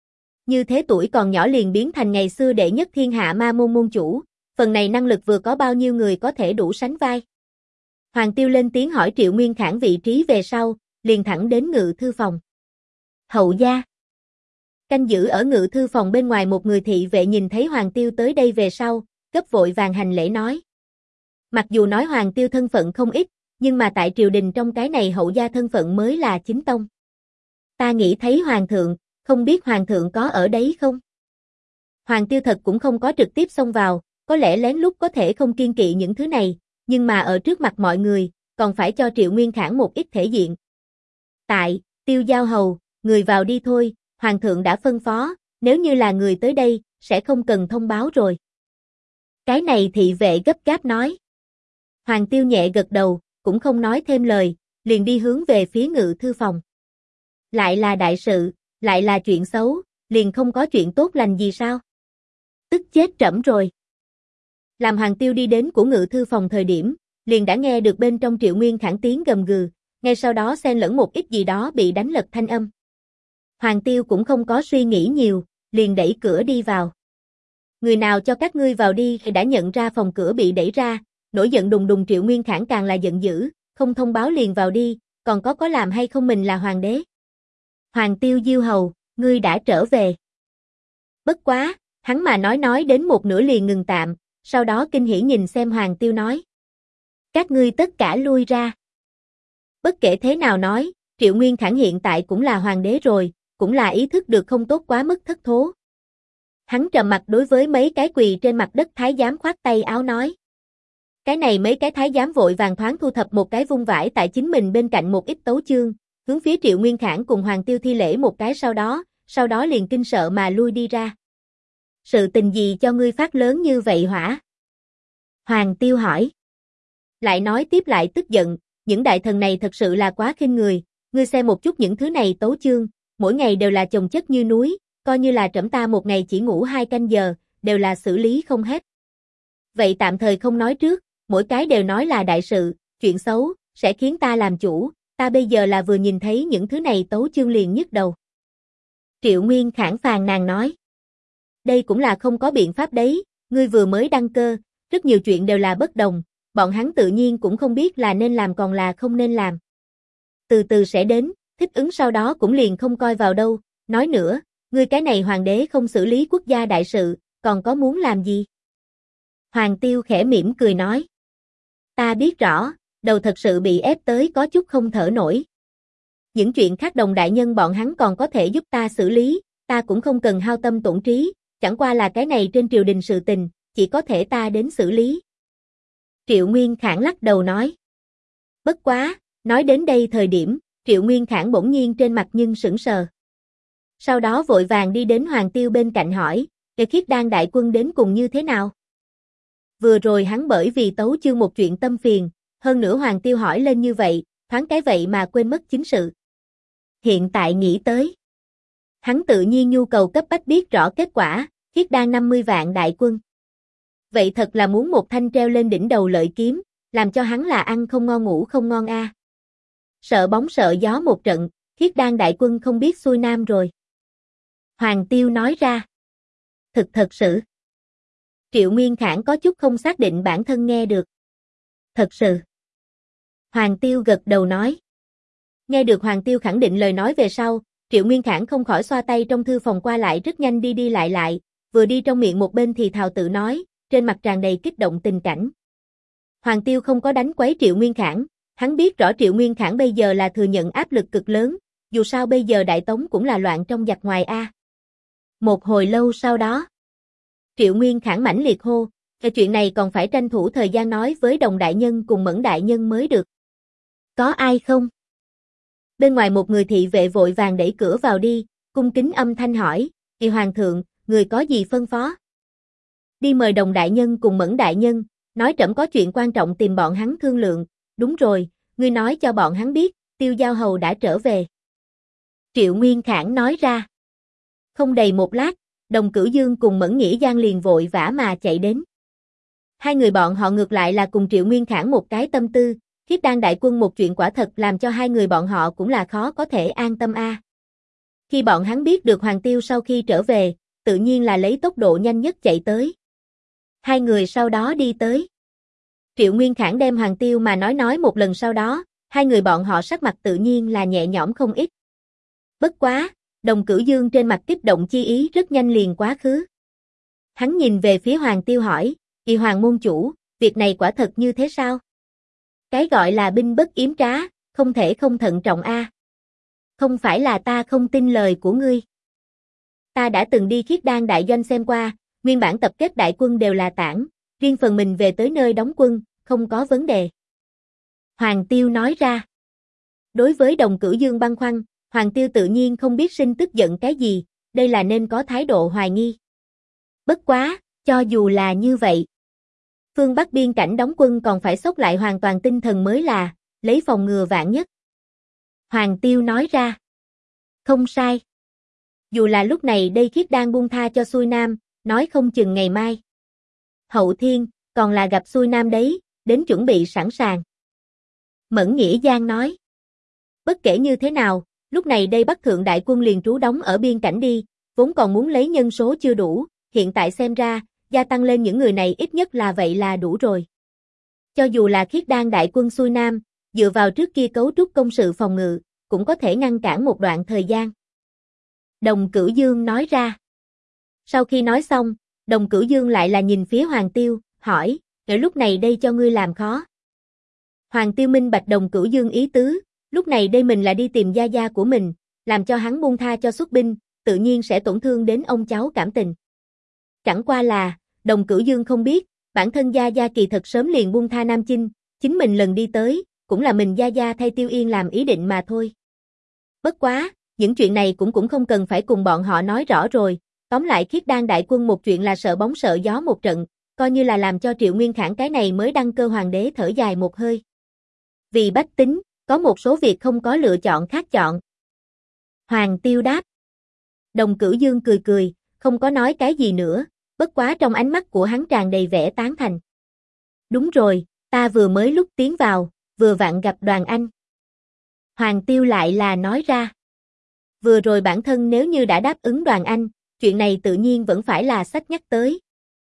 Như thế tuổi còn nhỏ liền biến thành ngày xưa đệ nhất thiên hạ ma môn môn chủ, phần này năng lực vừa có bao nhiêu người có thể đủ sánh vai. Hoàng Tiêu lên tiếng hỏi Triệu Nguyên Khải vị trí về sau, liền thẳng đến ngự thư phòng. Hậu gia. Canh giữ ở ngự thư phòng bên ngoài một người thị vệ nhìn thấy Hoàng Tiêu tới đây về sau, gấp vội vàng hành lễ nói. Mặc dù nói Hoàng Tiêu thân phận không ít, nhưng mà tại triều đình trong cái này hậu gia thân phận mới là chính tông. Ta nghĩ thấy Hoàng thượng, không biết Hoàng thượng có ở đấy không? Hoàng Tiêu thật cũng không có trực tiếp xông vào, có lẽ lén lút có thể không kiêng kỵ những thứ này, nhưng mà ở trước mặt mọi người, còn phải cho Triệu Nguyên Khải một ít thể diện. Tại, Tiêu Giao Hầu, người vào đi thôi, Hoàng thượng đã phân phó, nếu như là người tới đây, sẽ không cần thông báo rồi. Cái này thị vệ gấp gáp nói. Hoàng Tiêu nhẹ gật đầu, cũng không nói thêm lời, liền đi hướng về phía ngự thư phòng. Lại là đại sự, lại là chuyện xấu, liền không có chuyện tốt lành gì sao? Tức chết trẫm rồi. Làm Hoàng Tiêu đi đến của ngự thư phòng thời điểm, liền đã nghe được bên trong Triệu Nguyên Khải tiếng gầm gừ, ngay sau đó xen lẫn một ít gì đó bị đánh lật thanh âm. Hoàng Tiêu cũng không có suy nghĩ nhiều, liền đẩy cửa đi vào. Người nào cho các ngươi vào đi thì đã nhận ra phòng cửa bị đẩy ra, nổi giận đùng đùng Triệu Nguyên Khải càng là giận dữ, không thông báo liền vào đi, còn có làm hay không mình là hoàng đế. Hoàng Tiêu Diêu hầu, ngươi đã trở về. Bất quá, hắn mà nói đến một nửa liền ngừng tạm, sau đó kinh hỉ nhìn xem Hoàng Tiêu nói. Các ngươi tất cả lui ra. Bất kể thế nào nói, Triệu Nguyên Khải hiện tại cũng là hoàng đế rồi, cũng là ý thức được không tốt quá mức thất thố. Hắn trầm mặt đối với mấy cái quỳ trên mặt đất thái giám khoát tay áo nói. Cái này mấy cái thái giám vội vàng thoáng thu thập một cái vung vải tại chính mình bên cạnh một ít tấu chương, hướng phía Triệu Nguyên Khải cùng Hoàng Tiêu thi lễ một cái sau đó liền kinh sợ mà lui đi ra. Sự tình gì cho ngươi phát lớn như vậy hỏa? Hoàng Tiêu hỏi. Lại nói tiếp lại tức giận, những đại thần này thật sự là quá khinh người, ngươi xem một chút những thứ này tấu chương, mỗi ngày đều là chồng chất như núi, coi như là trẫm ta một ngày chỉ ngủ 2 canh giờ, đều là xử lý không hết. Vậy tạm thời không nói trước, mỗi cái đều nói là đại sự, chuyện xấu, sẽ khiến ta làm chủ, ta bây giờ là vừa nhìn thấy những thứ này tấu chương liền nhức đầu. Triệu Nguyên Khải phàn nàn nói. Đây cũng là không có biện pháp đấy, ngươi vừa mới đăng cơ, rất nhiều chuyện đều là bất đồng, bọn hắn tự nhiên cũng không biết là nên làm còn là không nên làm. Từ từ sẽ đến, thích ứng sau đó cũng liền không coi vào đâu, nói nữa, ngươi cái này hoàng đế không xử lý quốc gia đại sự, còn có muốn làm gì? Hoàng Tiêu khẽ mỉm cười nói. Ta biết rõ, đầu thật sự bị ép tới có chút không thở nổi. Những chuyện khác đồng đại nhân bọn hắn còn có thể giúp ta xử lý, ta cũng không cần hao tâm tổn trí, chẳng qua là cái này trên triều đình sự tình, chỉ có thể ta đến xử lý. Triệu Nguyên Khải lắc đầu nói. Bất quá, nói đến đây thời điểm, Triệu Nguyên Khải bỗng nhiên trên mặt nhưng sững sờ. Sau đó vội vàng đi đến Hoàng Tiêu bên cạnh hỏi, Khiết Đan đại quân đến cùng như thế nào? Vừa rồi hắn bởi vì tấu chương một chuyện tâm phiền, hơn nữa Hoàng Tiêu hỏi lên như vậy, thoáng cái vậy mà quên mất chính sự. Hiện tại nghĩ tới. Hắn tự nhiên nhu cầu cấp bách biết rõ kết quả, Khiết Đan 50 vạn đại quân. Vậy thật là muốn một thanh treo lên đỉnh đầu lợi kiếm, làm cho hắn là ăn không ngon ngủ không ngon a. Sợ bóng sợ gió một trận, Khiết Đan đại quân không biết xuôi nam rồi. Hoàng Tiêu nói ra. Thật sự. Triệu Nguyên Khải có chút không xác định bản thân nghe được. Thật sự. Hoàng Tiêu gật đầu nói. Nghe được Hoàng Tiêu khẳng định lời nói về sau, Triệu Nguyên Khải không khỏi xoa tay trong thư phòng qua lại rất nhanh đi lại, vừa đi trong miệng một bên thì thào tự nói, trên mặt tràn đầy kích động tình cảnh. Hoàng Tiêu không có đánh quấy Triệu Nguyên Khải, hắn biết rõ Triệu Nguyên Khải bây giờ là thừa nhận áp lực cực lớn, dù sao bây giờ Đại Tống cũng là loạn trong giặc ngoài a. Một hồi lâu sau đó, Triệu Nguyên Khải mãnh liệt hô, cái chuyện này còn phải tranh thủ thời gian nói với Đồng đại nhân cùng Mẫn đại nhân mới được. Có ai không? Bên ngoài một người thị vệ vội vàng đẩy cửa vào đi, cung kính âm thanh hỏi, Hoàng thượng, người có gì phân phó? Đi mời Đồng đại nhân cùng Mẫn đại nhân, nói trẫm có chuyện quan trọng tìm bọn hắn thương lượng, đúng rồi, ngươi nói cho bọn hắn biết, Tiêu Giao hầu đã trở về. Triệu Nguyên Khải nói ra. Không đầy một lát, Đồng Cửu Dương cùng Mẫn Nghĩa Giang liền vội vã mà chạy đến. Hai người bọn họ ngược lại là cùng Triệu Nguyên Khải một cái tâm tư, Khiết Đan đại quân một chuyện quả thật làm cho hai người bọn họ cũng là khó có thể an tâm a. Khi bọn hắn biết được Hoàng Tiêu sau khi trở về, tự nhiên là lấy tốc độ nhanh nhất chạy tới. Hai người sau đó đi tới. Triệu Nguyên Khải đem Hoàng Tiêu mà nói một lần sau đó, hai người bọn họ sắc mặt tự nhiên là nhẹ nhõm không ít. Bất quá, Đồng Cửu Dương trên mặt kích động chi ý rất nhanh liền quá khứ. Hắn nhìn về phía Hoàng Tiêu hỏi, "Y Hoàng môn chủ, việc này quả thật như thế sao? Cái gọi là binh bất yếm trá, không thể không thận trọng a. Không phải là ta không tin lời của ngươi. Ta đã từng đi Khiết Đan đại doanh xem qua, nguyên bản tập kết đại quân đều là tản, riêng phần mình về tới nơi đóng quân, không có vấn đề." Hoàng Tiêu nói ra. Đối với Đồng Cửu Dương băn khoăn, Hoàng Tiêu tự nhiên không biết sinh tức giận cái gì, đây là nên có thái độ hoài nghi. Bất quá, cho dù là như vậy, phương Bắc biên cảnh đóng quân còn phải xốc lại hoàn toàn tinh thần mới là, lấy phòng ngừa vạn nhất. Hoàng Tiêu nói ra. Không sai. Dù là lúc này đây Khiết Đan buông tha cho xuôi nam, nói không chừng ngày mai. Hậu thiên, còn là gặp xuôi nam đấy, đến chuẩn bị sẵn sàng. Mẫn Nghĩa Giang nói. Bất kể như thế nào, lúc này đây Bắc Thượng đại quân liền trú đóng ở biên cảnh đi, vốn còn muốn lấy nhân số chưa đủ, hiện tại xem ra, gia tăng lên những người này ít nhất là vậy là đủ rồi. Cho dù là Khiết Đan đại quân xuôi nam, dựa vào trước kia cấu trúc công sự phòng ngự, cũng có thể ngăn cản một đoạn thời gian. Đồng Cửu Dương nói ra. Sau khi nói xong, Đồng Cửu Dương lại là nhìn phía Hoàng Tiêu, hỏi, ở lúc này đây cho ngươi làm khó. Hoàng Tiêu minh bạch Đồng Cửu Dương ý tứ, lúc này đây mình là đi tìm gia gia của mình, làm cho hắn buông tha cho xuất binh, tự nhiên sẽ tổn thương đến ông cháu cảm tình. Chẳng qua là, Đồng Cửu Dương không biết, bản thân gia gia kỳ thật sớm liền buông tha Nam Chinh, chính mình lần đi tới, cũng là mình gia gia thay Tiêu Yên làm ý định mà thôi. Bất quá, những chuyện này cũng không cần phải cùng bọn họ nói rõ rồi, tóm lại Khiết Đan đại quân một chuyện là sợ bóng sợ gió một trận, coi như là làm cho Triệu Nguyên Khải cái này mới đăng cơ hoàng đế thở dài một hơi. Vì bách tính, có một số việc không có lựa chọn khác chọn. Hoàng Tiêu đáp. Đồng Cửu Dương cười cười, không có nói cái gì nữa, bất quá trong ánh mắt của hắn tràn đầy vẻ tán thành. Đúng rồi, ta vừa mới lúc tiến vào, vừa vặn gặp Đoàn Anh. Hoàng Tiêu lại là nói ra. Vừa rồi bản thân nếu như đã đáp ứng Đoàn Anh, chuyện này tự nhiên vẫn phải là sách nhắc tới.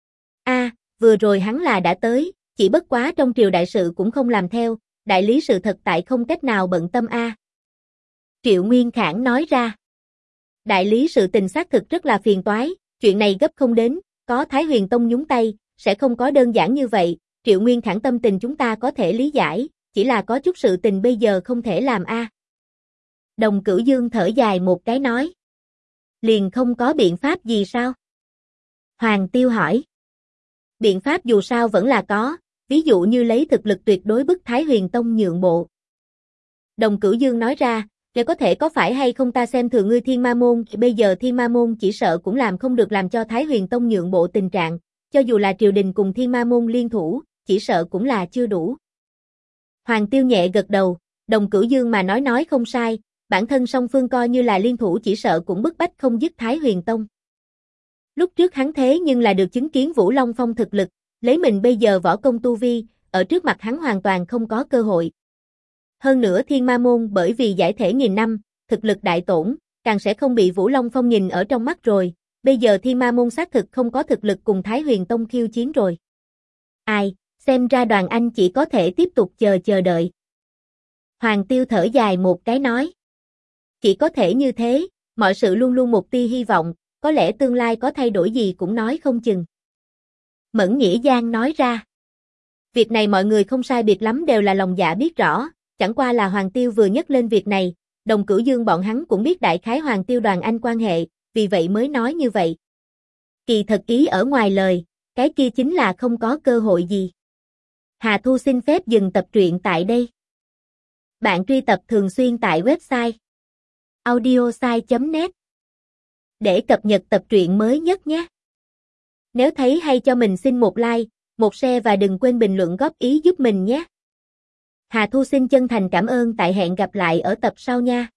Vừa rồi hắn là đã tới, chỉ bất quá trong triều đại sự cũng không làm theo, đại lý sự thật tại không cách nào bận tâm Triệu Nguyên Khải nói ra. Đại lý sự tình xác thực rất là phiền toái, chuyện này gấp không đến, có Thái Huyền Tông nhúng tay, sẽ không có đơn giản như vậy, Triệu Nguyên Khải tâm tình chúng ta có thể lý giải, chỉ là có chút sự tình bây giờ không thể làm Đồng Cửu Dương thở dài một cái nói. Liền không có biện pháp gì sao? Hoàng Tiêu hỏi. Biện pháp dù sao vẫn là có, ví dụ như lấy thực lực tuyệt đối bức Thái Huyền Tông nhượng bộ. Đồng Cửu Dương nói ra, để có thể có phải hay không ta xem thường ngươi Thiên Ma Môn, bây giờ Thiên Ma Môn chỉ sợ cũng làm không được làm cho Thái Huyền Tông nhượng bộ tình trạng, cho dù là triều đình cùng Thiên Ma Môn liên thủ, chỉ sợ cũng là chưa đủ. Hoàng Tiêu nhẹ gật đầu, Đồng Cửu Dương mà nói không sai, bản thân song phương coi như là liên thủ chỉ sợ cũng bức bách không dứt Thái Huyền Tông. Lúc trước hắn thế nhưng là được chứng kiến Vũ Long Phong thực lực, lấy mình bây giờ võ công tu vi, ở trước mặt hắn hoàn toàn không có cơ hội. Hơn nữa Thiên Ma Môn bởi vì giải thể nghìn năm, thực lực đại tổn, càng sẽ không bị Vũ Long Phong nhìn ở trong mắt rồi, bây giờ Thiên Ma Môn xác thực không có thực lực cùng Thái Huyền Tông khiêu chiến rồi. Xem ra Đoàn Anh chỉ có thể tiếp tục chờ đợi. Hoàng Tiêu thở dài một cái nói. Chỉ có thể như thế, mọi sự luôn luôn một tia hy vọng, có lẽ tương lai có thay đổi gì cũng nói không chừng. Mẫn Nghĩa Giang nói ra. Việc này mọi người không sai biệt lắm đều là lòng dạ biết rõ, chẳng qua là Hoàng Tiêu vừa nhắc lên việc này, Đồng Cửu Dương bọn hắn cũng biết đại khái Hoàng Tiêu Đoàn Anh quan hệ, vì vậy mới nói như vậy. Kỳ thật ý ở ngoài lời, cái kia chính là không có cơ hội gì. Hà Thu xin phép dừng tập truyện tại đây. Bạn truy tập thường xuyên tại website audiosai.net để cập nhật tập truyện mới nhất nhé. Nếu thấy hay cho mình xin một like, một share và đừng quên bình luận góp ý giúp mình nhé. Hà Thu xin chân thành cảm ơn tại hẹn gặp lại ở tập sau nha.